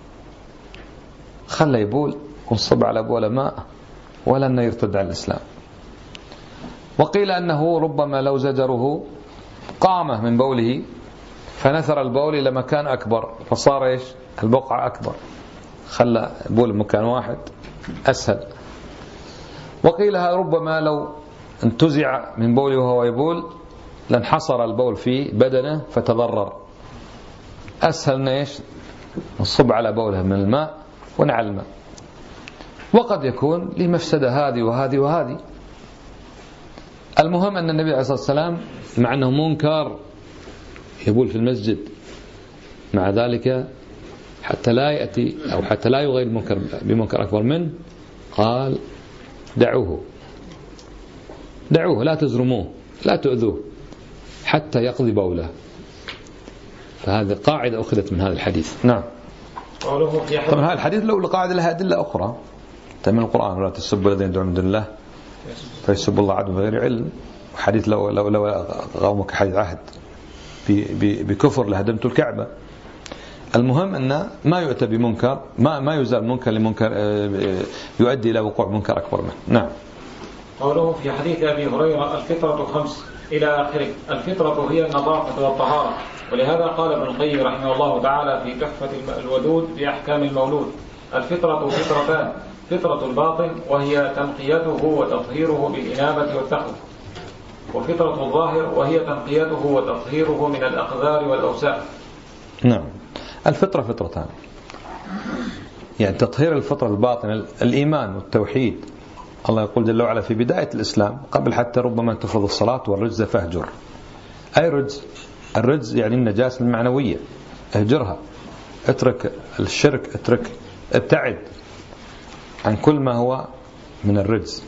خلى يبول ونصب على بوله ماء ولا أنه يرتد عن الإسلام. وقيل أنه ربما لو زجره قامه من بوله فنثر البول إلى مكان أكبر فصار إيش البقعة أكبر، خلى بول مكان واحد أسهل. وقيل ربما لو انتزع من بوله وهو يبول لانحصر البول في بدنه فتضرر، أسهل إيش نصب على بوله من الماء ونعلمه. وقد يكون لمفسدة هذه وهذه وهذه. المهم أن النبي عليه الصلاة والسلام مع أنه منكر يبول في المسجد، مع ذلك حتى لا يأتي أو حتى لا يغير المنكر بمنكر أكبر منه قال دعوه دعوه لا تزرموه لا تؤذوه حتى يقضي بوله. فهذه قاعدة أخذت من هذا الحديث. نعم. طبعا هذا الحديث لو قاعدة لها أدلة أخرى من القرآن، ولا تسبوا الذين يدعون من دون الله فيسبوا الله عدوا بغير علم. حديث لو لو لو قومك حديث عهد بكفر لهدمت الكعبة. المهم أن ما يؤتى بمنكر ما ما يزال منكر لمنكر يؤدي إلى وقوع منكر أكبر منه. نعم. قوله في حديث أبي هريرة الفطرة خمس إلى آخره. الفطرة هي النظافة والطهارة، ولهذا قال ابن القيم رحمه الله تعالى في تحفة الودود بأحكام المولود: الفطرة فطرتان، فطرة الباطن وهي تنقيته وتطهيره بالإنابة والتقوى، وفطرة الظاهر وهي تنقيته وتطهيره من الأقذار والأوساخ. نعم. الفطرة فطرتان، يعني تطهير الفطرة الباطنة الإيمان والتوحيد الله يقول جل وعلا في بداية الإسلام قبل حتى ربما تفرض الصلاة والرجز فاهجر. أي رجز؟ الرجز يعني النجاسة المعنوية، اهجرها، اترك الشرك، اترك ابتعد عن كل ما هو من الرجز.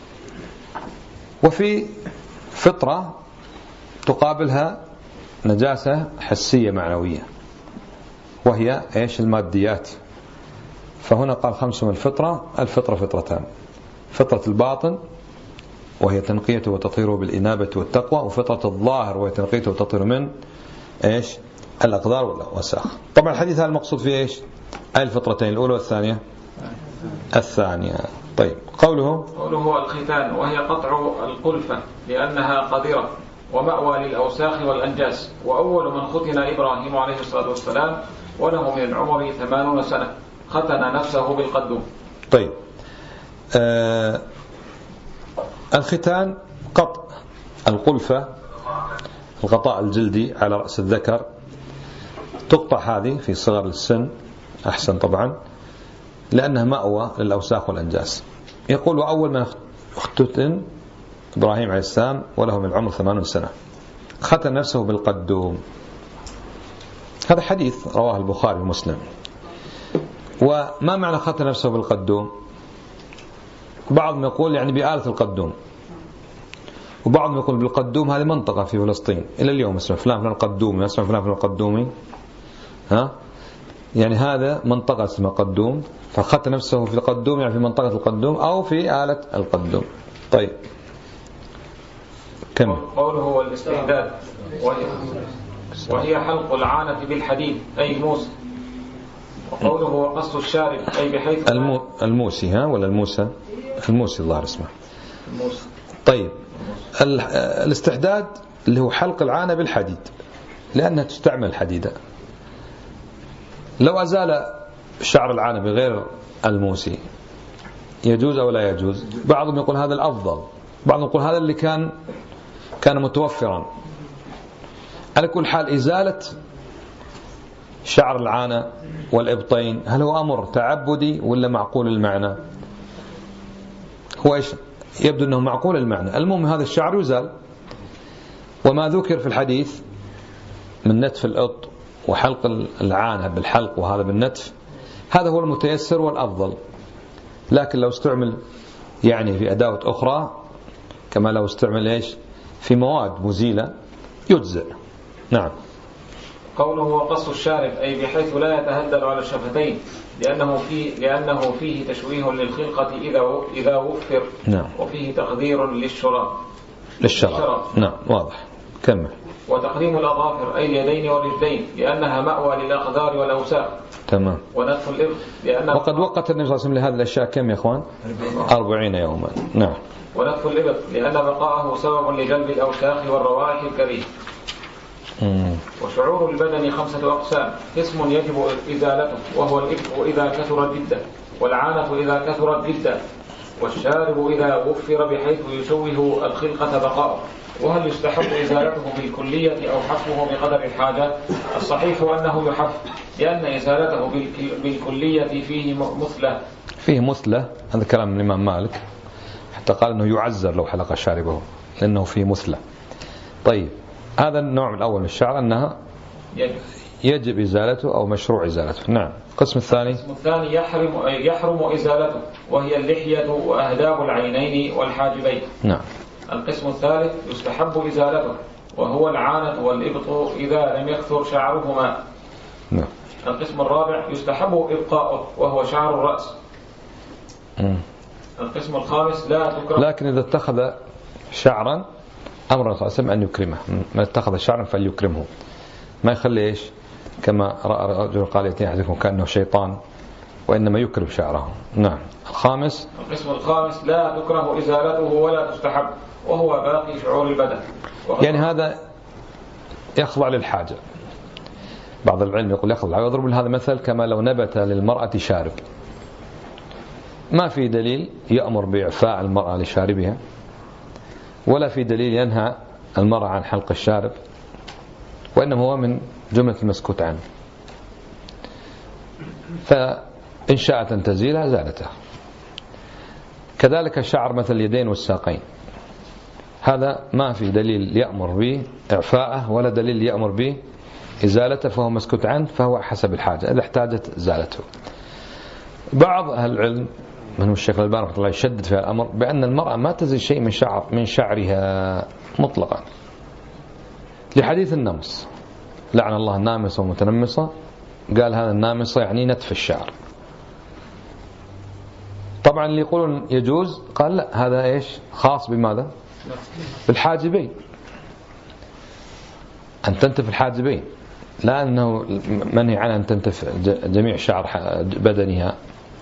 وفي فطرة تقابلها نجاسة حسية معنوية وهي ايش؟ الماديات. فهنا قال خمس من الفطرة. الفطرة فطرتان: فطرة الباطن وهي تنقيته وتطهيره بالإنابة والتقوى، وفطرة الظاهر وهي تنقيته وتطهيره من ايش؟ الأقدار والأوساخ. طبعا الحديث هذا المقصود فيه ايش؟ أي الفطرتين، الأولى والثانية؟ الثانية. طيب قوله قوله الختان وهي قطع القلفة لأنها قذرة ومأوى للأوساخ والأنجاس. وأول من ختن إبراهيم عليه الصلاة والسلام وله من العمر ثمانون سنة ختن نفسه بالقدوم. طيب آه الختان قطع القلفة، الغطاء الجلدي على رأس الذكر، تقطع هذه في صغر السن أحسن طبعا لأنها مأوى للأوساخ والأنجاس. يقول وأول من اختتن إبراهيم عليه السلام وله من العمر ثمانون سنة ختن نفسه بالقدوم. هذا حديث رواه البخاري ومسلم. وما معنى ختن نفسه بالقدوم؟ بعضهم يقول يعني بآلة القدوم، وبعضهم يقول بالقدوم هذه منطقة في فلسطين إلى اليوم اسمه فلان فلان قدومي، اسمه فلان فلان قدومي، ها يعني هذا منطقة اسمها قدوم، فختن نفسه في القدوم يعني في منطقة القدوم أو في آلة القدوم. طيب كم قوله هو الاستحداد وهي, وهي حلق العانة بالحديد أي الموس. وقوله هو قص الشارب أي بحيث المو... الموسي ها ولا الموسى؟ الموسي الظاهر اسمه الموسى. طيب ال... الاستحداد اللي هو حلق العانة بالحديد لأنها تستعمل حديدا. لو أزال شعر العانة بغير الموسي يجوز أو لا يجوز؟ بعضهم يقول هذا الأفضل، بعضهم يقول هذا اللي كان كان متوفرا. على كل حال إزالة شعر العانة والإبطين هل هو أمر تعبدي ولا معقول المعنى؟ هو إيش؟ يبدو أنه معقول المعنى. المهم هذا الشعر يزال. وما ذكر في الحديث من نتف الإبط وحلق العانة بالحلق وهذا بالنتف هذا هو المتيسر والأفضل. لكن لو استعمل يعني في أداة أخرى كما لو استعمل إيش في مواد مزيلة يجزئ. نعم. قوله وقص الشارب أي بحيث لا يتهدل على الشفتين لأنه فيه لأنه فيه تشويه للخلقة إذا إذا وفر. نعم. وفيه تقدير للشراب للشراب. نعم واضح. كمل. وتقديم الأظافر أي اليدين والرجلين لأنها مأوى للأقدار والأوساخ. تمام. ونتف الإبط لأنه وقد وقت النبي صلى الله عليه وسلم لهذه الأشياء كم يا إخوان؟ أربعين يوما. نعم. ونتف الإبط لأن بقاءه سبب لجلب الأوساخ والروائح الكريهة. وشعور البدن خمسة أقسام: قسم يجب إزالته وهو الإبط إذا كثرت جدا، والعانة إذا كثرت جدا، والشارب إذا وفر بحيث يشوه الخلقة بقاءه. وهل يستحب إزالته بالكلية أو حفه بقدر الحاجة؟ الصحيح أنه يحف لأن إزالته بالكلية فيه مثلة فيه مثلة. هذا كلام الإمام مالك حتى قال أنه يعزر لو حلق شاربه لأنه فيه مثلة. طيب هذا النوع الأول من الشعر أنها يجب إزالته أو مشروع إزالته. نعم. القسم الثاني القسم الثاني يحرم يحرم إزالته وهي اللحية وأهداب العينين والحاجبين. نعم. القسم الثالث يستحب إزالته وهو العانة والإبط إذا لم يكثر شعرهما. نعم. القسم الرابع يستحب إبقاؤه وهو شعر الرأس. مم. القسم الخامس لا تكره، لكن إذا اتخذ شعرا أمر الرسول صلى الله عليه وسلم أن يكرمه. من اتخذ شعرا فليكرمه، ما يخلي إيش كما رأى رجل قال يأتي أحدكم كأنه شيطان، وإنما يكرم شعره. نعم. الخامس القسم الخامس لا تكره إزالته ولا تستحب وهو باقي شعور البدن. يعني هذا يخضع للحاجة. بعض العلم يقول يخضع، يضرب لهذا مثل كما لو نبت للمرأة شارب، ما في دليل يأمر بإعفاء المرأة لشاربها ولا في دليل ينهى المرأة عن حلق الشارب، وإنما هو من جملة المسكوت عنه. فإن شاءت أن تزيلها زالتها. كذلك شعر مثل اليدين والساقين، هذا ما في دليل يأمر به إعفاءه ولا دليل يأمر به إزالته، فهو مسكوت عنه، فهو حسب الحاجة إذا احتاجت زالته. بعض أهل العلم منهم الشيخ الألباني رحمه الله يشدد في الأمر بأن المرأة ما تزيل شيء من شعر من شعرها مطلقا، لحديث النمص، لعن الله النامصة والمتنمصة، قال هذا النامصة يعني نتف الشعر. طبعا اللي يقولون يجوز قال لا، هذا ايش خاص بماذا؟ بالحاجبين، أن تنتف الحاجبين، لا أنه منهي عنها أن تنتف جميع شعر بدنها.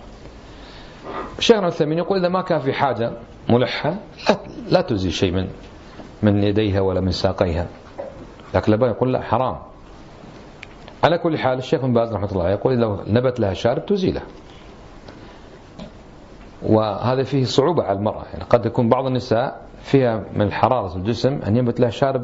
الشيخ العثيمين يقول إذا ما كان في حاجة ملحة لا, لا تزيل شيء من من يديها ولا من ساقيها، لكن لبا يقول لا حرام. على كل حال الشيخ بن باز رحمه الله يقول لو نبت لها شارب تزيله، وهذا فيه صعوبة على المرأة، يعني قد يكون بعض النساء فيها من الحرارة الجسم أن ينبت لها شارب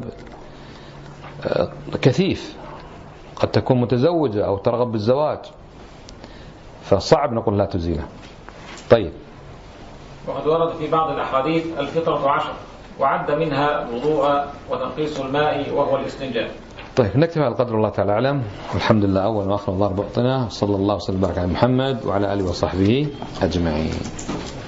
كثيف، قد تكون متزوجة أو ترغب بالزواج، فصعب نقول لا تزيله. طيب. وقد ورد في بعض الأحاديث الفطرة عشر، وعد منها الوضوء وتنقيص الماء وهو الاستنجاء. طيب نكتفي على قدر الله تعالى أعلم، والحمد لله أول وآخر الله ربطنا، صلى الله وسلم وبارك على محمد وعلى آله وصحبه أجمعين.